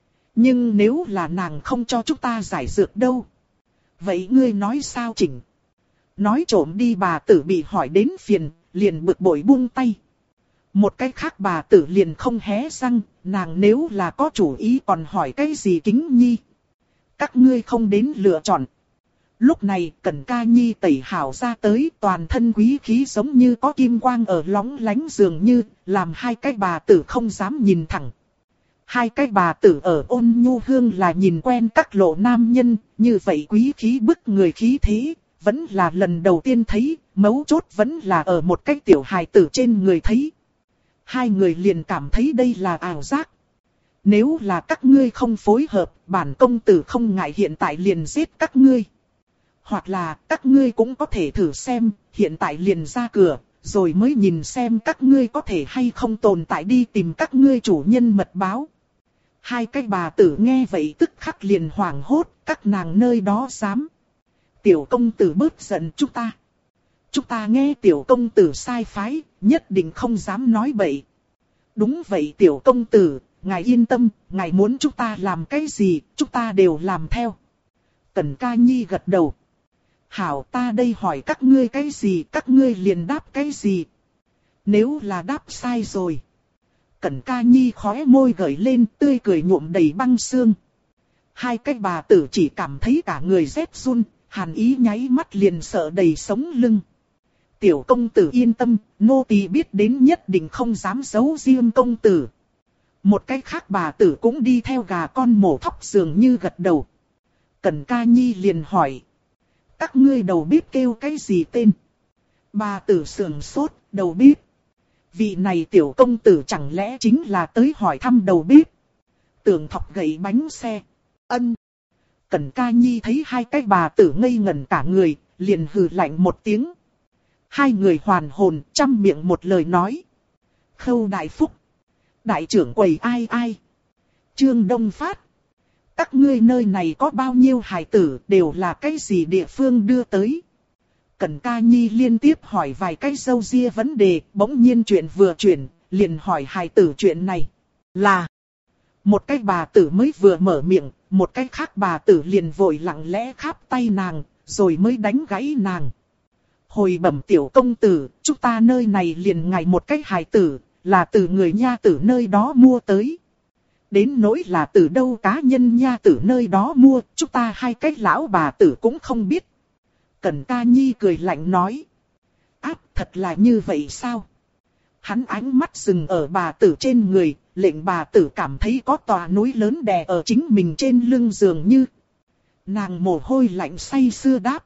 Nhưng nếu là nàng không cho chúng ta giải dược đâu. Vậy ngươi nói sao chỉnh? Nói trộm đi bà tử bị hỏi đến phiền, liền bực bội buông tay. Một cái khác bà tử liền không hé răng, nàng nếu là có chủ ý còn hỏi cái gì Kính Nhi. Các ngươi không đến lựa chọn. Lúc này Cẩn Ca Nhi tẩy hảo ra tới, toàn thân quý khí giống như có kim quang ở lóng lánh dường như, làm hai cái bà tử không dám nhìn thẳng. Hai cái bà tử ở Ôn Nhu Hương là nhìn quen các lộ nam nhân, như vậy quý khí bức người khí thế, vẫn là lần đầu tiên thấy, mấu chốt vẫn là ở một cái tiểu hài tử trên người thấy. Hai người liền cảm thấy đây là ảo giác. Nếu là các ngươi không phối hợp, bản công tử không ngại hiện tại liền giết các ngươi. Hoặc là các ngươi cũng có thể thử xem, hiện tại liền ra cửa, rồi mới nhìn xem các ngươi có thể hay không tồn tại đi tìm các ngươi chủ nhân mật báo. Hai cái bà tử nghe vậy tức khắc liền hoảng hốt, các nàng nơi đó dám. Tiểu công tử bớt giận chúng ta. Chúng ta nghe tiểu công tử sai phái, nhất định không dám nói bậy. Đúng vậy tiểu công tử, ngài yên tâm, ngài muốn chúng ta làm cái gì, chúng ta đều làm theo. Cẩn Ca Nhi gật đầu. Hảo, ta đây hỏi các ngươi cái gì, các ngươi liền đáp cái gì. Nếu là đáp sai rồi. Cẩn Ca Nhi khóe môi gởi lên, tươi cười nhuộm đầy băng xương. Hai cái bà tử chỉ cảm thấy cả người rét run, hàn ý nháy mắt liền sợ đầy sống lưng. Tiểu công tử yên tâm, nô tỳ biết đến nhất định không dám giấu riêng công tử. Một cái khác bà tử cũng đi theo gà con mổ thóc dường như gật đầu. Cẩn Ca Nhi liền hỏi. Các ngươi đầu bếp kêu cái gì tên? Bà tử sườn sốt, đầu bếp. Vị này tiểu công tử chẳng lẽ chính là tới hỏi thăm đầu bếp? Tưởng Thọc gậy bánh xe. Ân. Cẩn Ca Nhi thấy hai cái bà tử ngây ngẩn cả người, liền hừ lạnh một tiếng. Hai người hoàn hồn, trăm miệng một lời nói. Khâu Đại Phúc. Đại trưởng quầy ai ai? Trương Đông Phát. Các ngươi nơi này có bao nhiêu hài tử, đều là cái gì địa phương đưa tới? Cẩn Ca Nhi liên tiếp hỏi vài cái râu ria vấn đề, bỗng nhiên chuyện vừa chuyển, liền hỏi hài tử chuyện này. Là, một cái bà tử mới vừa mở miệng, một cái khác bà tử liền vội lặng lẽ kháp tay nàng, rồi mới đánh gãy nàng. Hồi bẩm tiểu công tử, chúng ta nơi này liền ngày một cái hài tử, là từ người nha tử nơi đó mua tới. Đến nỗi là từ đâu cá nhân nha tử nơi đó mua, chúng ta hai cái lão bà tử cũng không biết. Cẩn Ca Nhi cười lạnh nói. Áp, thật là như vậy sao? Hắn ánh mắt dừng ở bà tử trên người, lệnh bà tử cảm thấy có tòa núi lớn đè ở chính mình trên lưng dường như. Nàng mồ hôi lạnh say sưa đáp.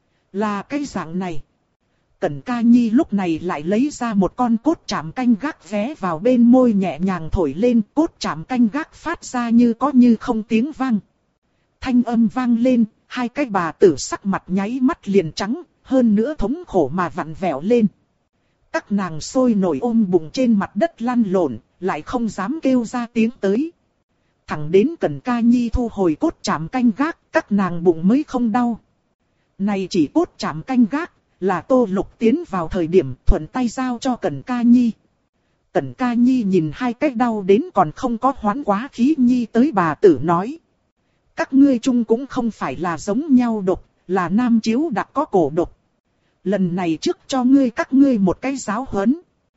Là cái dạng này. Cẩn Ca Nhi lúc này lại lấy ra một con cốt chạm canh gác vé vào bên môi nhẹ nhàng thổi lên, cốt chạm canh gác phát ra như có như không tiếng vang. Thanh âm vang lên, hai cái bà tử sắc mặt nháy mắt liền trắng, hơn nữa thống khổ mà vặn vẹo lên. Các nàng sôi nổi ôm bụng trên mặt đất lăn lộn, lại không dám kêu ra tiếng tới. Thẳng đến Cẩn Ca Nhi thu hồi cốt chạm canh gác, các nàng bụng mới không đau. Này chỉ cốt chạm canh gác, là Tô Lục tiến vào thời điểm thuận tay giao cho Cẩn Ca Nhi. Cẩn Ca Nhi nhìn hai cái đau đến còn không có hoán quá khí nhi tới bà tử nói. Các ngươi chung cũng không phải là giống nhau độc, là nam chiếu đặc có cổ độc. Lần này trước cho các ngươi một cái giáo huấn.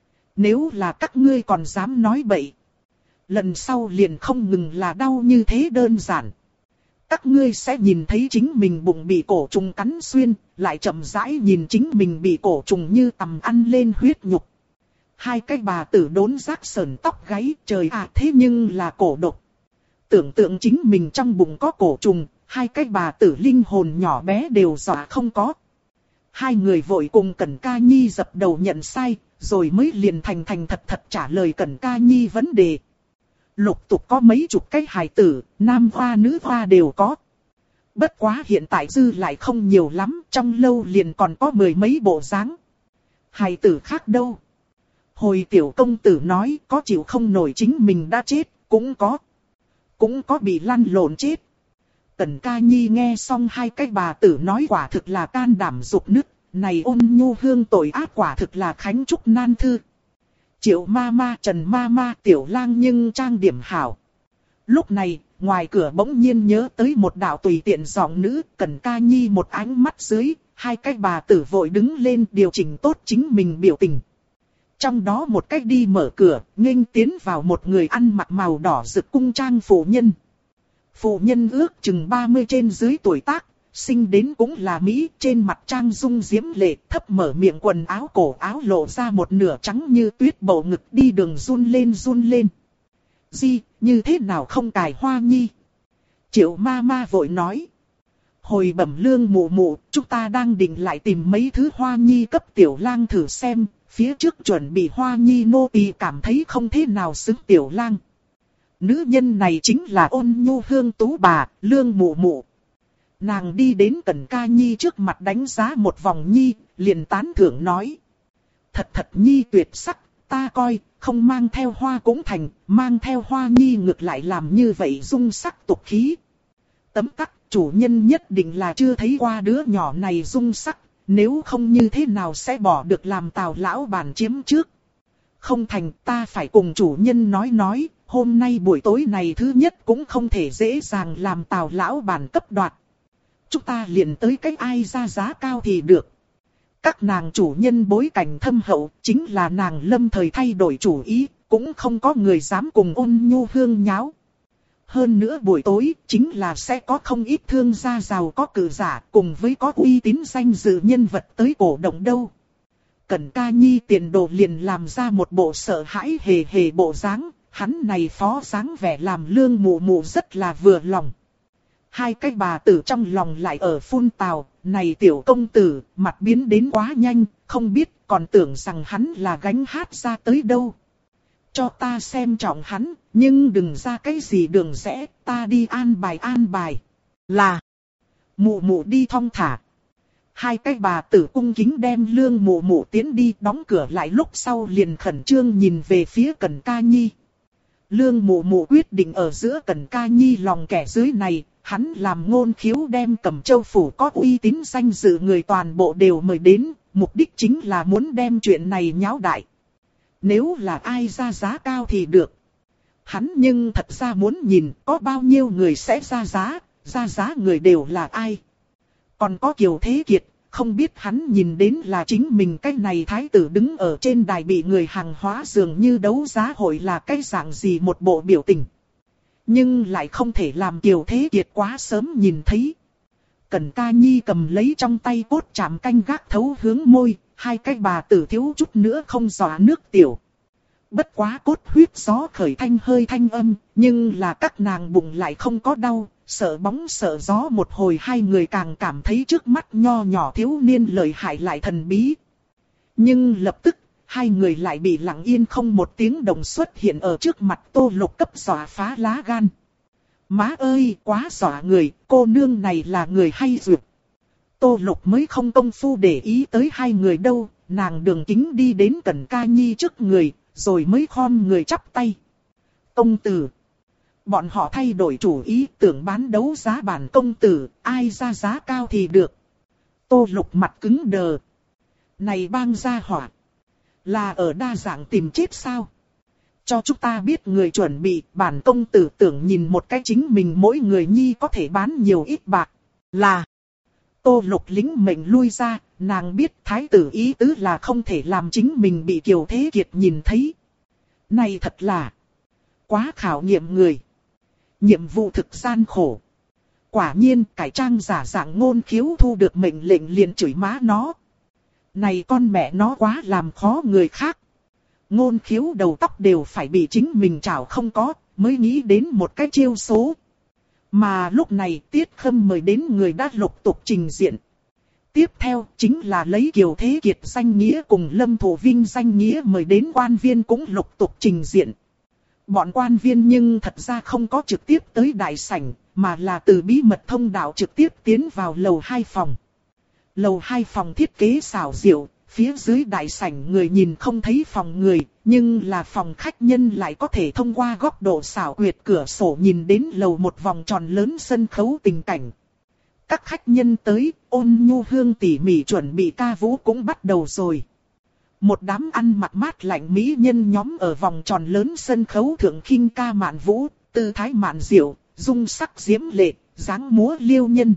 Nếu là các ngươi còn dám nói bậy, lần sau liền không ngừng là đau như thế đơn giản. Các ngươi sẽ nhìn thấy chính mình bụng bị cổ trùng cắn xuyên, lại chậm rãi nhìn chính mình bị cổ trùng như tằm ăn lên huyết nhục. Hai cái bà tử đốn giác sờn tóc gáy, trời ạ thế nhưng là cổ độc. Tưởng tượng chính mình trong bụng có cổ trùng, hai cái bà tử linh hồn nhỏ bé đều dọa không có. Hai người vội cùng Cẩn Ca Nhi dập đầu nhận sai, rồi mới liền thành thật thật trả lời Cẩn Ca Nhi vấn đề. Lục tục có mấy chục cái hài tử, nam hoa nữ hoa đều có. Bất quá hiện tại dư lại không nhiều lắm, trong lâu liền còn có mười mấy bộ dáng. Hài tử khác đâu? Hồi tiểu công tử nói có chịu không nổi chính mình đã chết, cũng có bị lăn lộn chết. Cẩn Ca Nhi nghe xong hai cái bà tử nói quả thực là can đảm rụt nứt, này ôn nhu hương tội ác quả thực là khánh trúc nan thư. Triệu ma ma, Trần ma ma, tiểu lang nhưng trang điểm hảo. Lúc này, ngoài cửa bỗng nhiên nhớ tới một đạo tùy tiện giọng nữ, Cẩn Ca Nhi một ánh mắt dưới, hai cái bà tử vội đứng lên điều chỉnh tốt chính mình biểu tình. Trong đó một cách đi mở cửa, nghênh tiến vào một người ăn mặc màu đỏ rực cung trang phụ nhân. Phụ nhân ước chừng 30 trên dưới tuổi tác, sinh đến cũng là Mỹ, trên mặt trang dung diễm lệ, thấp mở miệng quần áo cổ áo lộ ra một nửa trắng như tuyết bầu ngực đi đường run lên run lên. Di, như thế nào không cài hoa nhi? Triệu ma ma vội nói. Hồi bẩm lương mụ mụ, chúng ta đang định lại tìm mấy thứ hoa nhi cấp tiểu lang thử xem, phía trước chuẩn bị hoa nhi nô tỳ cảm thấy không thế nào xứng tiểu lang. Nữ nhân này chính là ôn nhu hương tú bà, lương mụ mụ. Nàng đi đến Cẩn Ca Nhi trước mặt đánh giá một vòng nhi, liền tán thưởng nói. Thật nhi tuyệt sắc, ta coi, không mang theo hoa cũng thành, mang theo hoa nhi ngược lại làm như vậy dung sắc tục khí. Tấm tắc, chủ nhân nhất định là chưa thấy qua đứa nhỏ này dung sắc, nếu không như thế nào sẽ bỏ được làm Tào lão bản chiếm trước. Không thành, ta phải cùng chủ nhân nói, hôm nay buổi tối này thứ nhất cũng không thể dễ dàng làm Tào lão bản cấp đoạt. Chúng ta liền tới cách ai ra giá cao thì được. Các nàng chủ nhân bối cảnh thâm hậu, chính là nàng lâm thời thay đổi chủ ý, cũng không có người dám cùng ôn nhu hương nháo. Hơn nữa buổi tối, chính là sẽ có không ít thương gia giàu có cử giả, cùng với có uy tín danh dự nhân vật tới cổ động đâu. Cẩn Ca Nhi tiền đồ liền làm ra một bộ sợ hãi hề hề bộ dáng, hắn này phó dáng vẻ làm lương mụ mụ rất là vừa lòng. Hai cái bà tử trong lòng lại ở phun tào, này tiểu công tử, mặt biến đến quá nhanh, không biết còn tưởng rằng hắn là gánh hát ra tới đâu. Cho ta xem trọng hắn, nhưng đừng ra cái gì đường rẽ, ta đi an bài. Là, mụ mụ đi thong thả. Hai cái bà tử cung kính đem Lương mụ mụ tiến đi, đóng cửa lại lúc sau liền khẩn trương nhìn về phía Cẩn Ca Nhi. Lương mụ mụ quyết định ở giữa Cẩn Ca Nhi lòng kẻ dưới này, hắn làm ngôn khiếu đem Cẩm Châu phủ có uy tín danh dự người toàn bộ đều mời đến, mục đích chính là muốn đem chuyện này nháo đại. Nếu là ai ra giá cao thì được. Hắn nhưng thật ra muốn nhìn có bao nhiêu người sẽ ra giá người đều là ai. Còn có Kiều Thế Kiệt, không biết hắn nhìn đến là chính mình cái này thái tử đứng ở trên đài bị người hàng hóa dường như đấu giá hội là cái dạng gì một bộ biểu tình. Nhưng lại không thể làm Kiều Thế Kiệt quá sớm nhìn thấy. Cẩn Ca Nhi cầm lấy trong tay cốt chạm canh gác thấu hướng môi, hai cái bà tử thiếu chút nữa không dọa nước tiểu. Bất quá cốt huyết gió khởi thanh hơi thanh âm, nhưng là các nàng bụng lại không có đau, sợ bóng sợ gió một hồi hai người càng cảm thấy trước mắt nho nhỏ thiếu niên lợi hại lại thần bí. Nhưng lập tức, hai người lại bị lặng yên không một tiếng động xuất hiện ở trước mặt Tô Lục cấp dọa phá lá gan. Má ơi, quá dọa người, cô nương này là người hay duyệt. Tô Lục mới không công phu để ý tới hai người đâu, nàng đường kính đi đến Cẩn Ca Nhi trước người, rồi mới khom người chắp tay. Công tử. Bọn họ thay đổi chủ ý tưởng bán đấu giá bản công tử, ai ra giá cao thì được. Tô Lục mặt cứng đờ. Này bang gia hỏa. Là ở đa dạng tìm chết sao? Cho chúng ta biết người chuẩn bị, bản công tử tưởng nhìn một cái chính mình mỗi người nhi có thể bán nhiều ít bạc. Là. Tô Lục lính mệnh lui ra, nàng biết thái tử ý tứ là không thể làm chính mình bị Kiều Thế Kiệt nhìn thấy. Này thật là quá khảo nghiệm người. Nhiệm vụ thực gian khổ. Quả nhiên cải trang giả dạng ngôn khiếu thu được mệnh lệnh liền chửi má nó. Này con mẹ nó quá làm khó người khác. Ngôn khiếu đầu tóc đều phải bị chính mình chảo không có, mới nghĩ đến một cái chiêu số. Mà lúc này Tiết Khâm mời đến người đã lục tục trình diện. Tiếp theo chính là lấy Kiều Thế Kiệt danh nghĩa cùng Lâm Thụ Vinh danh nghĩa mời đến quan viên cũng lục tục trình diện. Bọn quan viên nhưng thật ra không có trực tiếp tới đại sảnh, mà là từ bí mật thông đạo trực tiếp tiến vào lầu 2 phòng. Lầu 2 phòng thiết kế xảo diệu, phía dưới đại sảnh người nhìn không thấy phòng người, nhưng là phòng khách nhân lại có thể thông qua góc độ xảo quyệt cửa sổ nhìn đến lầu một vòng tròn lớn sân khấu tình cảnh. Các khách nhân tới, Ôn Nhu Hương tỉ mỉ chuẩn bị ca vũ cũng bắt đầu rồi. Một đám ăn mặc mát lạnh mỹ nhân nhóm ở vòng tròn lớn sân khấu thượng khinh ca mạn vũ, tư thái mạn diệu, dung sắc diễm lệ, dáng múa liêu nhân.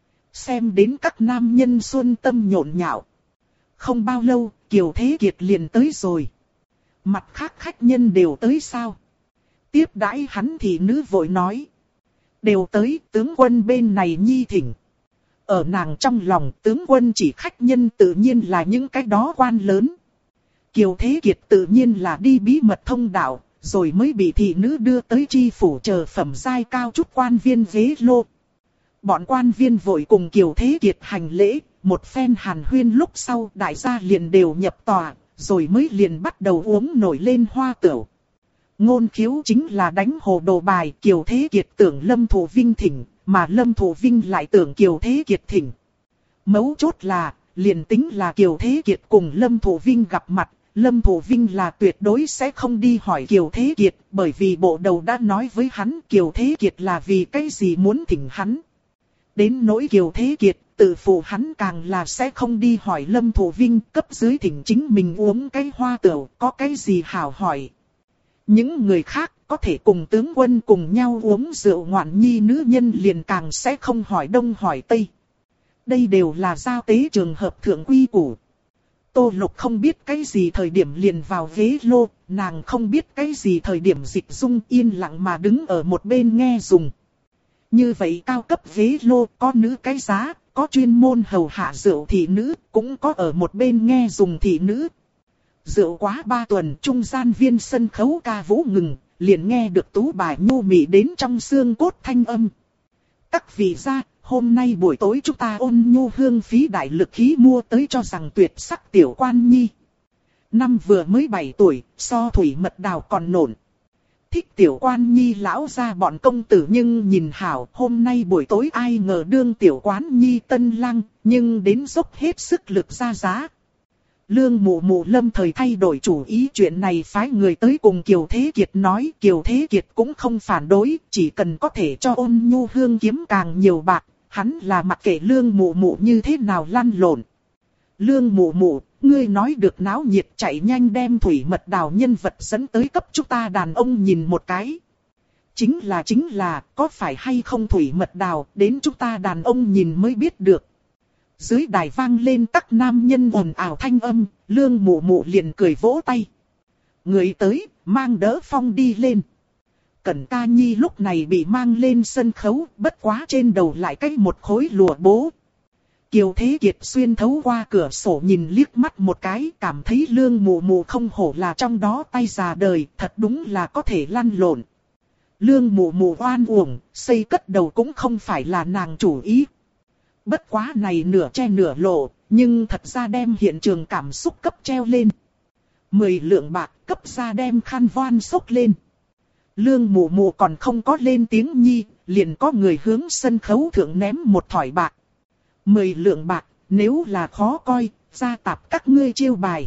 Xem đến các nam nhân xuân tâm nhộn nhạo. Không bao lâu, Kiều Thế Kiệt liền tới rồi. Mặt khác khách nhân đều tới sao? Tiếp đãi hắn thì nữ vội nói. Đều tới, tướng quân bên này nhi thỉnh. Ở nàng trong lòng tướng quân chỉ khách nhân tự nhiên là những cái đó quan lớn. Kiều Thế Kiệt tự nhiên là đi bí mật thông đạo, rồi mới bị thị nữ đưa tới tri phủ chờ phẩm giai cao chút quan viên ghế lô. Bọn quan viên vội cùng Kiều Thế Kiệt hành lễ, một phen hàn huyên lúc sau đại gia liền đều nhập tòa, rồi mới liền bắt đầu uống nổi lên hoa tửu. Ngôn khiếu chính là đánh hồ đồ bài, Kiều Thế Kiệt tưởng Lâm Thụ Vinh thỉnh, mà Lâm Thụ Vinh lại tưởng Kiều Thế Kiệt thỉnh. Mấu chốt là, liền tính là Kiều Thế Kiệt cùng Lâm Thụ Vinh gặp mặt, Lâm Thụ Vinh là tuyệt đối sẽ không đi hỏi Kiều Thế Kiệt, bởi vì bộ đầu đã nói với hắn Kiều Thế Kiệt là vì cái gì muốn thỉnh hắn. Đến nỗi Kiều Thế Kiệt, tự phụ hắn càng là sẽ không đi hỏi Lâm Thụ Vinh, cấp dưới thỉnh chính mình uống cái hoa tửu, có cái gì hảo hỏi. Những người khác có thể cùng tướng quân cùng nhau uống rượu ngoạn nhi nữ nhân liền càng sẽ không hỏi đông hỏi tây. Đây đều là giao tế trường hợp thượng quy củ. Tô Lục không biết cái gì thời điểm liền vào ghế lô, nàng không biết cái gì thời điểm Dịch Dung yên lặng mà đứng ở một bên nghe dùng. Như vậy cao cấp ghế lô có nữ cái giá, có chuyên môn hầu hạ rượu thị nữ, cũng có ở một bên nghe dùng thị nữ. Rượu quá 3 tuần trung gian viên sân khấu ca vũ ngừng, liền nghe được tú bài nhu mị đến trong xương cốt thanh âm. Các vị gia, hôm nay buổi tối chúng ta Ôn Nhu Hương phí đại lực khí mua tới cho rằng tuyệt sắc tiểu quan nhi. Năm vừa mới 7 tuổi, so thủy mật đào còn nộn. Thích tiểu quan nhi lão ra bọn công tử nhưng nhìn hảo, hôm nay buổi tối ai ngờ đương tiểu quan nhi tân lang, nhưng đến dốc hết sức lực ra giá. Lương Mụ Mụ lâm thời thay đổi chủ ý, chuyện này phái người tới cùng Kiều Thế Kiệt nói. Kiều Thế Kiệt cũng không phản đối, chỉ cần có thể cho Ôn Nhu Hương kiếm càng nhiều bạc, hắn là mặc kệ Lương Mụ Mụ như thế nào lăn lộn. Lương Mụ Mụ, ngươi nói được náo nhiệt, chạy nhanh đem thủy mật đào nhân vật dẫn tới cấp chúng ta đàn ông nhìn một cái. Chính là, có phải hay không thủy mật đào, đến chúng ta đàn ông nhìn mới biết được. Dưới đài vang lên các nam nhân ồn ào thanh âm, Lương Mụ Mụ liền cười vỗ tay. Người tới, mang đỡ phong đi lên. Cẩn Ca Nhi lúc này bị mang lên sân khấu, bất quá trên đầu lại cách một khối lụa bố. Kiều Thế Kiệt xuyên thấu qua cửa sổ nhìn liếc mắt một cái, cảm thấy Lương Mụ Mụ không hổ là trong đó tay già đời, thật đúng là có thể lăn lộn. Lương Mụ Mụ oan uổng, xây cất đầu cũng không phải là nàng chủ ý. Bất quá này nửa che nửa lộ, nhưng thật ra đem hiện trường cảm xúc cấp treo lên. 10 lượng bạc cấp ra đem khăn voan xốc lên. Lương Mụ Mụ còn không có lên tiếng nhi, liền có người hướng sân khấu thượng ném một thỏi bạc. 10 lượng bạc, nếu là khó coi, ra tạp các ngươi chiêu bài.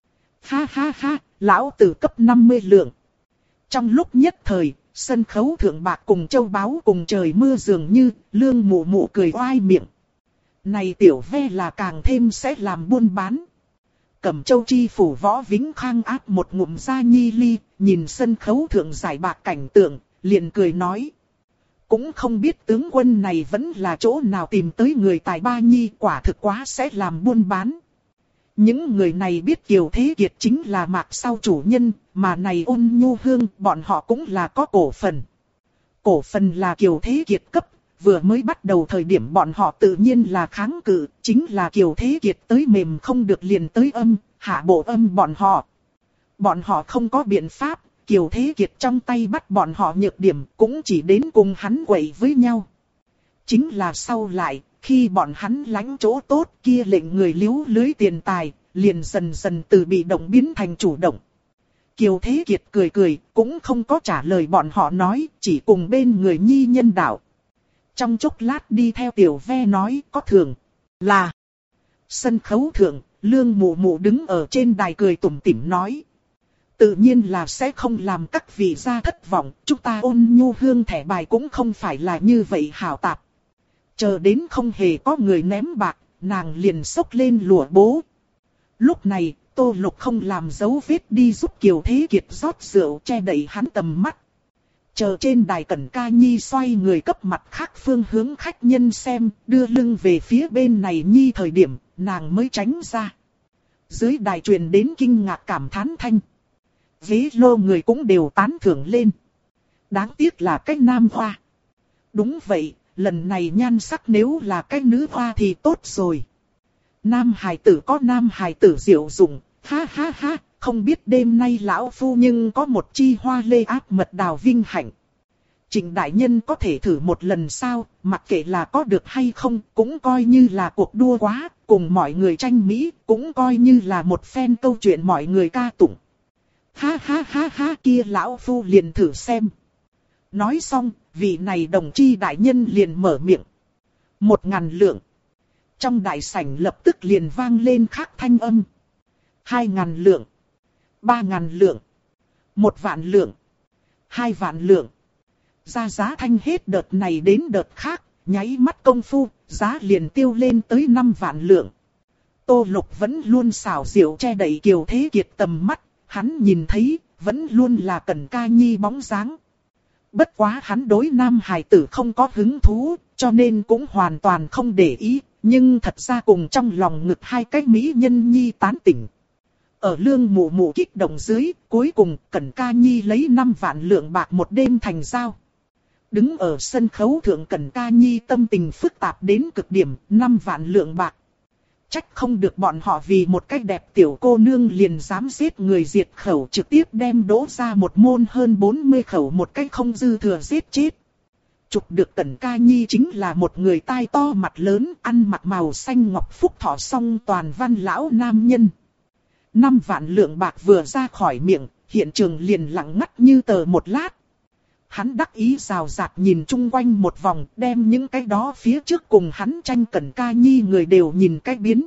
Ha ha ha, lão tử cấp 50 lượng. Trong lúc nhất thời, sân khấu thượng bạc cùng châu báu cùng trời mưa dường như, Lương Mụ Mụ cười oai miệng. Này tiểu ve là càng thêm sẽ làm buôn bán. Cẩm Châu chi phủ Võ Vĩnh Khang áp một ngụm ra nhi ly, nhìn sân khấu thượng giải bạc cảnh tượng, liền cười nói. Cũng không biết tướng quân này vẫn là chỗ nào tìm tới người tài ba nhi, quả thực quá sẽ làm buôn bán. Những người này biết Kiều Thế Kiệt chính là mạc sau chủ nhân, mà này Ôn Nhu Hương bọn họ cũng là có cổ phần. Cổ phần là Kiều Thế Kiệt cấp, vừa mới bắt đầu thời điểm bọn họ tự nhiên là kháng cự, chính là Kiều Thế Kiệt tới mềm không được liền tới âm, hạ bộ âm bọn họ. Bọn họ không có biện pháp. Kiều Thế Kiệt trong tay bắt bọn họ nhược điểm cũng chỉ đến cùng hắn quậy với nhau. Chính là sau lại, khi bọn hắn lánh chỗ tốt kia lệnh người liếu lưới tiền tài, liền dần dần từ bị động biến thành chủ động. Kiều Thế Kiệt cười cười, cũng không có trả lời bọn họ nói, chỉ cùng bên người nhi nhân đạo. Trong chốc lát đi theo tiểu ve nói có thường, là. Sân khấu thượng, Lương Mụ Mụ đứng ở trên đài cười tủm tỉm nói. Tự nhiên là sẽ không làm các vị gia thất vọng, chúng ta Ôn Nhu Hương thẻ bài cũng không phải là như vậy hảo tạp. Chờ đến không hề có người ném bạc, nàng liền xốc lên lụa bố. Lúc này, Tô Lục không làm dấu vết đi giúp Kiều Thế Kiệt rót rượu che đậy hắn tầm mắt. Chờ trên đài Cẩn Ca Nhi xoay người cấp mặt khác phương hướng khách nhân xem, đưa lưng về phía bên này nhi thời điểm, nàng mới tránh ra. Dưới đài truyền đến kinh ngạc cảm thán thanh. Ghế lô người cũng đều tán thưởng lên. Đáng tiếc là cái nam hoa. Đúng vậy, lần này nhan sắc nếu là cái nữ hoa thì tốt rồi. Nam hài tử có nam hài tử diệu dụng, ha ha ha, không biết đêm nay lão phu nhưng có một chi hoa lê áp mật đào vinh hạnh. Trịnh đại nhân có thể thử một lần sao, mặc kệ là có được hay không, cũng coi như là cuộc đua quá, cùng mọi người tranh mỹ, cũng coi như là một phen câu chuyện mọi người ca tụng. Ha ha ha ha, kia lão phu liền thử xem. Nói xong, vị này đồng chi đại nhân liền mở miệng. 1.000 lượng. Trong đại sảnh lập tức liền vang lên khác thanh âm. 2.000 lượng. 3.000 lượng. 1 vạn lượng. 2 vạn lượng. Ra giá thanh hết đợt này đến đợt khác, nháy mắt công phu, giá liền tiêu lên tới 5 vạn lượng. Tô Lục vẫn luôn xảo diệu che đậy Kiều Thế Kiệt tầm mắt. Hắn nhìn thấy, vẫn luôn là Cẩn Ca Nhi bóng dáng. Bất quá hắn đối nam hài tử không có hứng thú, cho nên cũng hoàn toàn không để ý, nhưng thật ra cùng trong lòng ngực hai cái mỹ nhân nhi tán tỉnh. Ở Lương Mụ Mụ kích động dưới, cuối cùng Cẩn Ca Nhi lấy 5 vạn lượng bạc một đêm thành giao. Đứng ở sân khấu thượng Cẩn Ca Nhi tâm tình phức tạp đến cực điểm, 5 vạn lượng bạc. Trách không được bọn họ vì một cách đẹp tiểu cô nương liền dám giết người diệt khẩu, trực tiếp đem đỗ ra một môn hơn 40 khẩu một cách không dư thừa giết chết. Chụp được Cẩn Ca Nhi chính là một người tai to mặt lớn, ăn mặc màu xanh ngọc phúc thọ song toàn văn lão nam nhân. 5 vạn lượng bạc vừa ra khỏi miệng, hiện trường liền lặng ngắt như tờ một lát. Hắn đắc ý rào rạt nhìn chung quanh một vòng, đem những cái đó phía trước cùng hắn tranh Cẩn Ca Nhi người đều nhìn cái biến.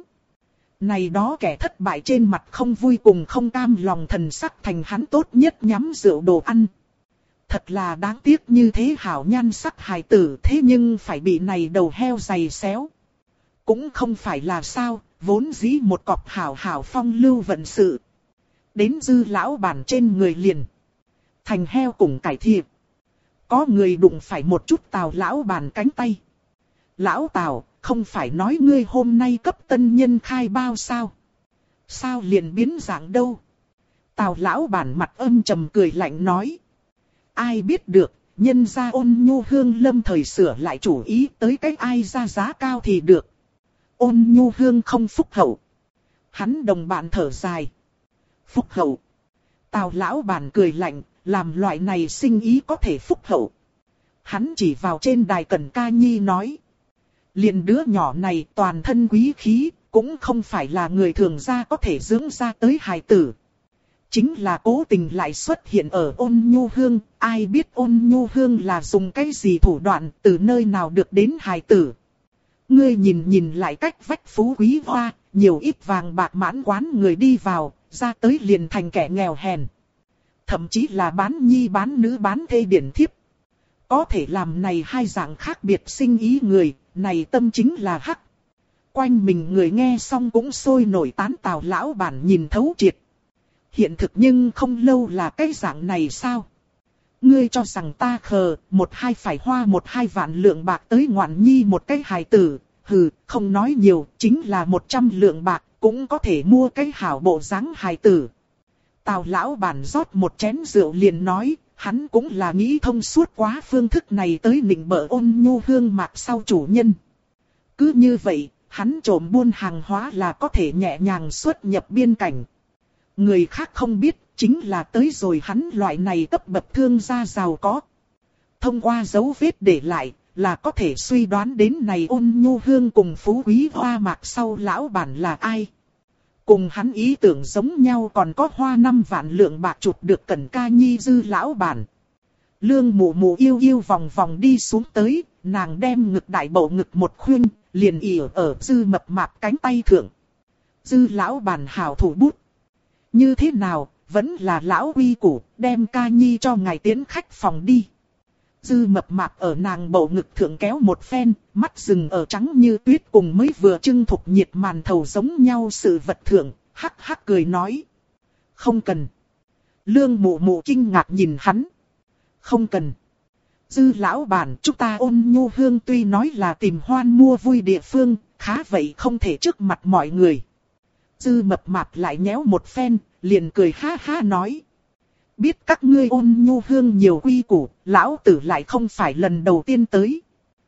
Này đó kẻ thất bại trên mặt không vui cùng không cam lòng thần sắc thành hắn tốt nhất nhắm rượu đồ ăn. Thật là đáng tiếc như thế hảo nhan sắc hài tử thế nhưng phải bị này đầu heo giày xéo. Cũng không phải là sao, vốn dĩ một cọp hảo hảo phong lưu vận sự. Đến Dư lão bản trên người liền. Thành heo cùng cải thiệp. Có người đụng phải một chút Tào lão bản cánh tay. Lão Tào, không phải nói ngươi hôm nay cấp tân nhân khai bao sao? Sao liền biến dạng đâu? Tào lão bản mặt âm trầm cười lạnh nói. Ai biết được, nhân gia Ôn Nhu Hương lâm thời sửa lại chủ ý tới cái ai ra giá cao thì được. Ôn Nhu Hương không phúc hậu. Hắn đồng bạn thở dài. Phúc hậu. Tào lão bản cười lạnh, làm loại này sinh ý có thể phúc hậu. Hắn chỉ vào trên đài Cẩn Ca Nhi nói. Liền đứa nhỏ này toàn thân quý khí, cũng không phải là người thường gia có thể dưỡng ra tới hài tử. Chính là cố tình lại xuất hiện ở Ôn Nhu Hương, ai biết Ôn Nhu Hương là dùng cái gì thủ đoạn, từ nơi nào được đến hài tử. Ngươi nhìn lại cách vách phú quý hoa, nhiều ít vàng bạc mãn quán người đi vào, ra tới liền thành kẻ nghèo hèn. Thậm chí là bán nhi bán nữ bán thê điển thiếp. Có thể làm này hai dạng khác biệt sinh ý người, này tâm chính là hắc. Quanh mình người nghe xong cũng sôi nổi tán Tào lão bản nhìn thấu triệt. Hiện thực nhưng không lâu là cái dạng này sao? Ngươi cho rằng ta khờ, 1-2 phải hoa 1-2 vạn lượng bạc tới ngoạn nhi một cái hài tử. Hừ, không nói nhiều, chính là 100 lượng bạc, cũng có thể mua cái hảo bộ dáng hài tử. Tào lão bản rót một chén rượu liền nói, hắn cũng là nghĩ thông suốt quá phương thức này tới nịnh bợ Ôn Nhu Hương mạc sau chủ nhân. Cứ như vậy, hắn trộm buôn hàng hóa là có thể nhẹ nhàng xuất nhập biên cảnh. Người khác không biết, chính là tới rồi hắn loại này cấp bậc thương gia giàu có. Thông qua dấu vết để lại, là có thể suy đoán đến này Ôn Nhu Hương cùng phú quý hoa mạc sau lão bản là ai. Cùng hắn ý tưởng giống nhau còn có hoa 5 vạn lượng bạc chụp được Cẩn Ca Nhi Dư lão bản. Lương Mụ Mụ yêu yêu vòng vòng đi xuống tới, nàng đem ngực đại bộ ngực một khuyên, liền ỉ ở Dư mập mạp cánh tay thượng. Dư lão bản hảo thủ bút. Như thế nào, vẫn là lão quy củ, đem Ca Nhi cho ngài tiến khách phòng đi. Dư mập mạp ở nàng bầu ngực thượng kéo một phen, mắt dừng ở trắng như tuyết cùng mới vừa trưng thục nhiệt màn thầu giống nhau sự vật thượng, hắc hắc cười nói. Không cần. Lương Mụ Mụ kinh ngạc nhìn hắn. Không cần. Dư lão bản, chúng ta Ôn Nhu Hương tuy nói là tìm hoan mua vui địa phương, khá vậy không thể trước mặt mọi người. Dư mập mạp lại nhéo một phen, liền cười ha ha nói. Biết các ngươi Ôn Nhu Hương nhiều quy củ, lão tử lại không phải lần đầu tiên tới.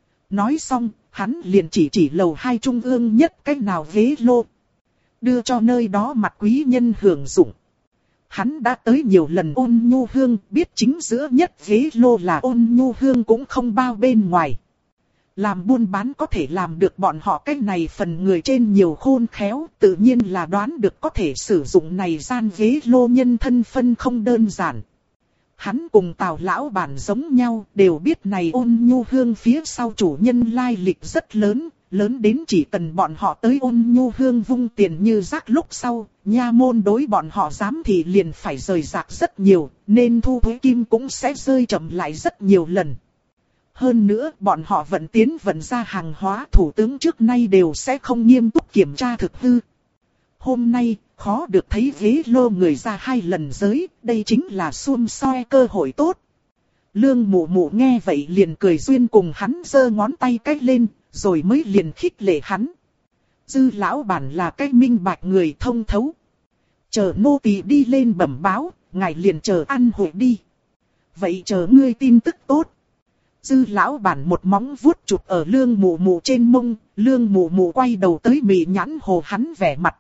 Nói xong, hắn liền chỉ lầu 2 trung ương nhất cách nào ghế lô. Đưa cho nơi đó mặt quý nhân hưởng dụng. Hắn đã tới nhiều lần Ôn Nhu Hương, biết chính giữa nhất ghế lô là Ôn Nhu Hương cũng không bao bên ngoài. Làm buôn bán có thể làm được bọn họ cái này phần người trên nhiều khôn khéo, tự nhiên là đoán được có thể sử dụng này gian ghế lô nhân thân phân không đơn giản. Hắn cùng Tào lão bản giống nhau, đều biết này Ôn Nhu Hương phía sau chủ nhân lai lịch rất lớn, lớn đến chỉ cần bọn họ tới Ôn Nhu Hương vung tiền như rác lúc sau, nha môn đối bọn họ dám thì liền phải rời rạc rất nhiều, nên thu thuế kim cũng sẽ rơi chậm lại rất nhiều lần. Hơn nữa, bọn họ vận tiến vận ra hàng hóa thủ tướng trước nay đều sẽ không nghiêm túc kiểm tra thực hư. Hôm nay, khó được thấy ghế lô người ra 2 lần giới, đây chính là xuông xoe cơ hội tốt. Lương Mụ Mụ nghe vậy liền cười duyên cùng hắn giơ ngón tay cách lên, rồi mới liền khích lệ hắn. Dư lão bản là cái minh bạch người thông thấu. Chờ nô tỳ đi lên bẩm báo, ngài liền chờ ăn hội đi. Vậy chờ ngươi tin tức tốt. Dư lão bản một móng vuốt chụp ở Lương Mụ Mụ trên mông, Lương Mụ Mụ quay đầu tới mị nhãn hồ hắn vẻ mặt.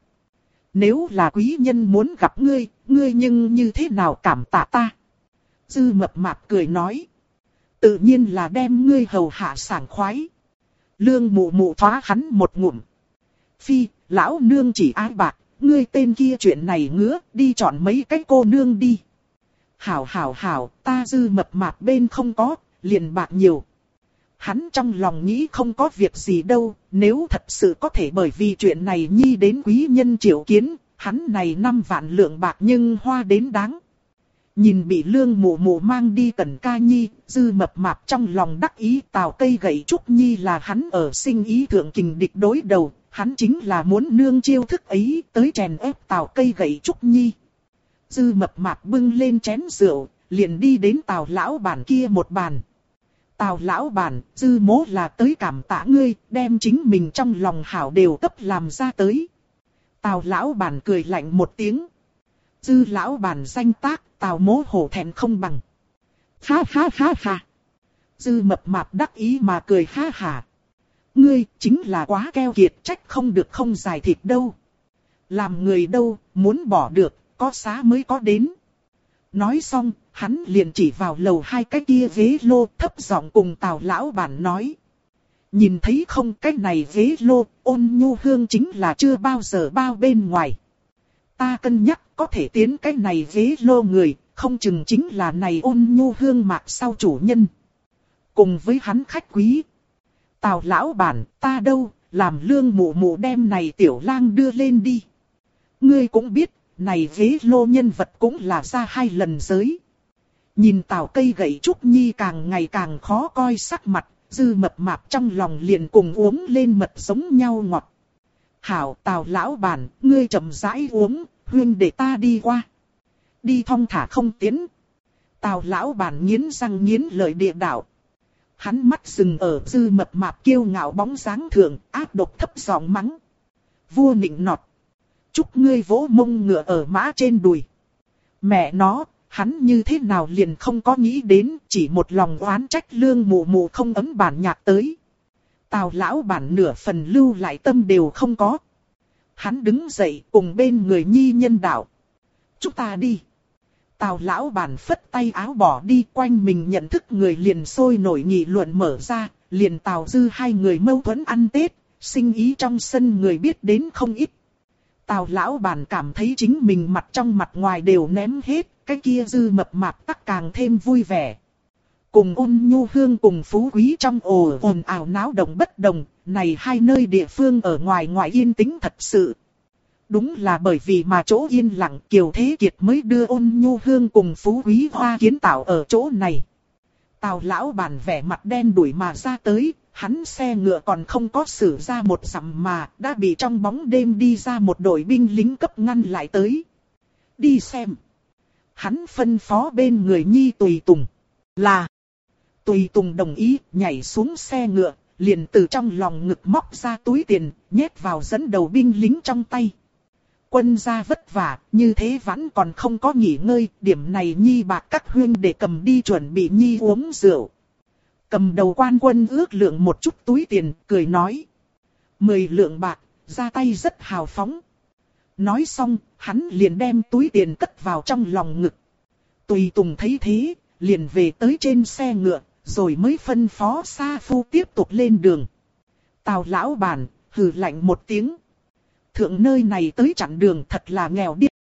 Nếu là quý nhân muốn gặp ngươi, ngươi nhưng như thế nào cảm tạ ta? Dư mập mạp cười nói. Tự nhiên là đem ngươi hầu hạ sảng khoái. Lương mụ mụ thoá hắn một ngụm. Phi, lão nương chỉ ái bạc, ngươi tên kia chuyện này ngứa, đi chọn mấy cái cô nương đi. Hảo hảo hảo, ta dư mập mạp bên không có, liền bạc nhiều. Hắn trong lòng nghĩ không có việc gì đâu, nếu thật sự có thể bởi vì chuyện này nhi đến quý nhân triệu kiến, hắn này 5 vạn lượng bạc nhưng hoa đến đáng. Nhìn bị lương mụ mụ mang đi Cẩn Ca Nhi, dư mập mạp trong lòng đắc ý Tào cây gậy Trúc Nhi là hắn ở sinh ý thượng kình địch đối đầu, hắn chính là muốn nương chiêu thức ấy tới chèn ép Tào cây gậy Trúc Nhi. Dư mập mạp bưng lên chén rượu, liền đi đến Tào lão bản kia một bàn. Tào lão bản, dư mố là tới cảm tạ ngươi, đem chính mình trong lòng hảo đều cấp làm ra tới. Tào lão bản cười lạnh một tiếng. Dư lão bản danh tác, Tào mố hổ thẹn không bằng. Ha ha ha ha. Dư mập mạp đắc ý mà cười ha ha. Ngươi chính là quá keo kiệt, trách không được không giải thịt đâu. Làm người đâu, muốn bỏ được, có xá mới có đến. Nói xong, hắn liền chỉ vào lầu 2 cái kia ghế lô, thấp giọng cùng Tào lão bản nói. Nhìn thấy không, cái này ghế lô, Ôn Nhu Hương chính là chưa bao giờ bao bên ngoài. Ta cân nhắc có thể tiến cái này ghế lô người, không chừng chính là này Ôn Nhu Hương mạc sau chủ nhân. Cùng với hắn khách quý. Tào lão bản, ta đâu, làm lương mụ mụ đem này tiểu lang đưa lên đi. Ngươi cũng biết, này ghế lô nhân vật cũng là ra 2 lần giới. Nhìn Tào cây gậy Trúc Nhi càng ngày càng khó coi sắc mặt, dư mập mạp trong lòng liền cùng uống lên mật giống nhau ngọt. Hảo Tào lão bản, ngươi chậm rãi uống, huynh để ta đi qua. Đi thong thả không tiến. Tào lão bản nghiến răng nghiến lợi địa đạo. Hắn mắt dừng ở dư mập mạp kiêu ngạo bóng dáng thượng, ác độc thấp giọng mắng. Vua nịnh nọt. Chúc ngươi vỗ mông ngựa ở mã trên đùi. Mẹ nó, hắn như thế nào liền không có nghĩ đến, chỉ một lòng oán trách lương mụ mụ không ấm bản nhạc tới. Tào lão bản nửa phần lưu lại tâm đều không có. Hắn đứng dậy cùng bên người nhi nhân đạo. Chúng ta đi. Tào lão bản phất tay áo bỏ đi, quanh mình nhận thức người liền sôi nổi nghị luận mở ra, liền Tào dư 2 người mâu thuẫn ăn Tết, sinh ý trong sân người biết đến không ít. Tào lão bản cảm thấy chính mình mặt trong mặt ngoài đều ném hết, cái kia dư mập mạp tắc càng thêm vui vẻ. Cùng Ôn Nhu Hương cùng Phú Quý trong ồn ào náo động bất đồng, này 2 nơi địa phương ở ngoài ngoại yên tĩnh thật sự. Đúng là bởi vì mà chỗ yên lặng Kiều Thế Kiệt mới đưa Ôn Nhu Hương cùng Phú Quý Hoa kiến tạo ở chỗ này. Tào lão bản vẻ mặt đen đuổi mà ra tới, hắn xe ngựa còn không có xử ra một dặm mà đã bị trong bóng đêm đi ra một đội binh lính cấp ngăn lại tới. Đi xem. Hắn phân phó bên người nhi tùy tùng. Là. Tùy tùng đồng ý nhảy xuống xe ngựa, liền từ trong lòng ngực móc ra túi tiền, nhét vào dẫn đầu binh lính trong tay. Quân gia vất vả, như thế vẫn còn không có nghỉ ngơi, điểm này nhi bạc các huynh để cầm đi chuẩn bị nhi uống rượu. Cầm đầu quan quân ước lượng một chút túi tiền, cười nói. 10 lượng bạc, ra tay rất hào phóng. Nói xong, hắn liền đem túi tiền cất vào trong lòng ngực. Tùy tùng thấy thế, liền về tới trên xe ngựa, rồi mới phân phó Sa Phu tiếp tục lên đường. Tào lão bản, hừ lạnh một tiếng. Thượng nơi này tới chặn đường thật là nghèo điếc.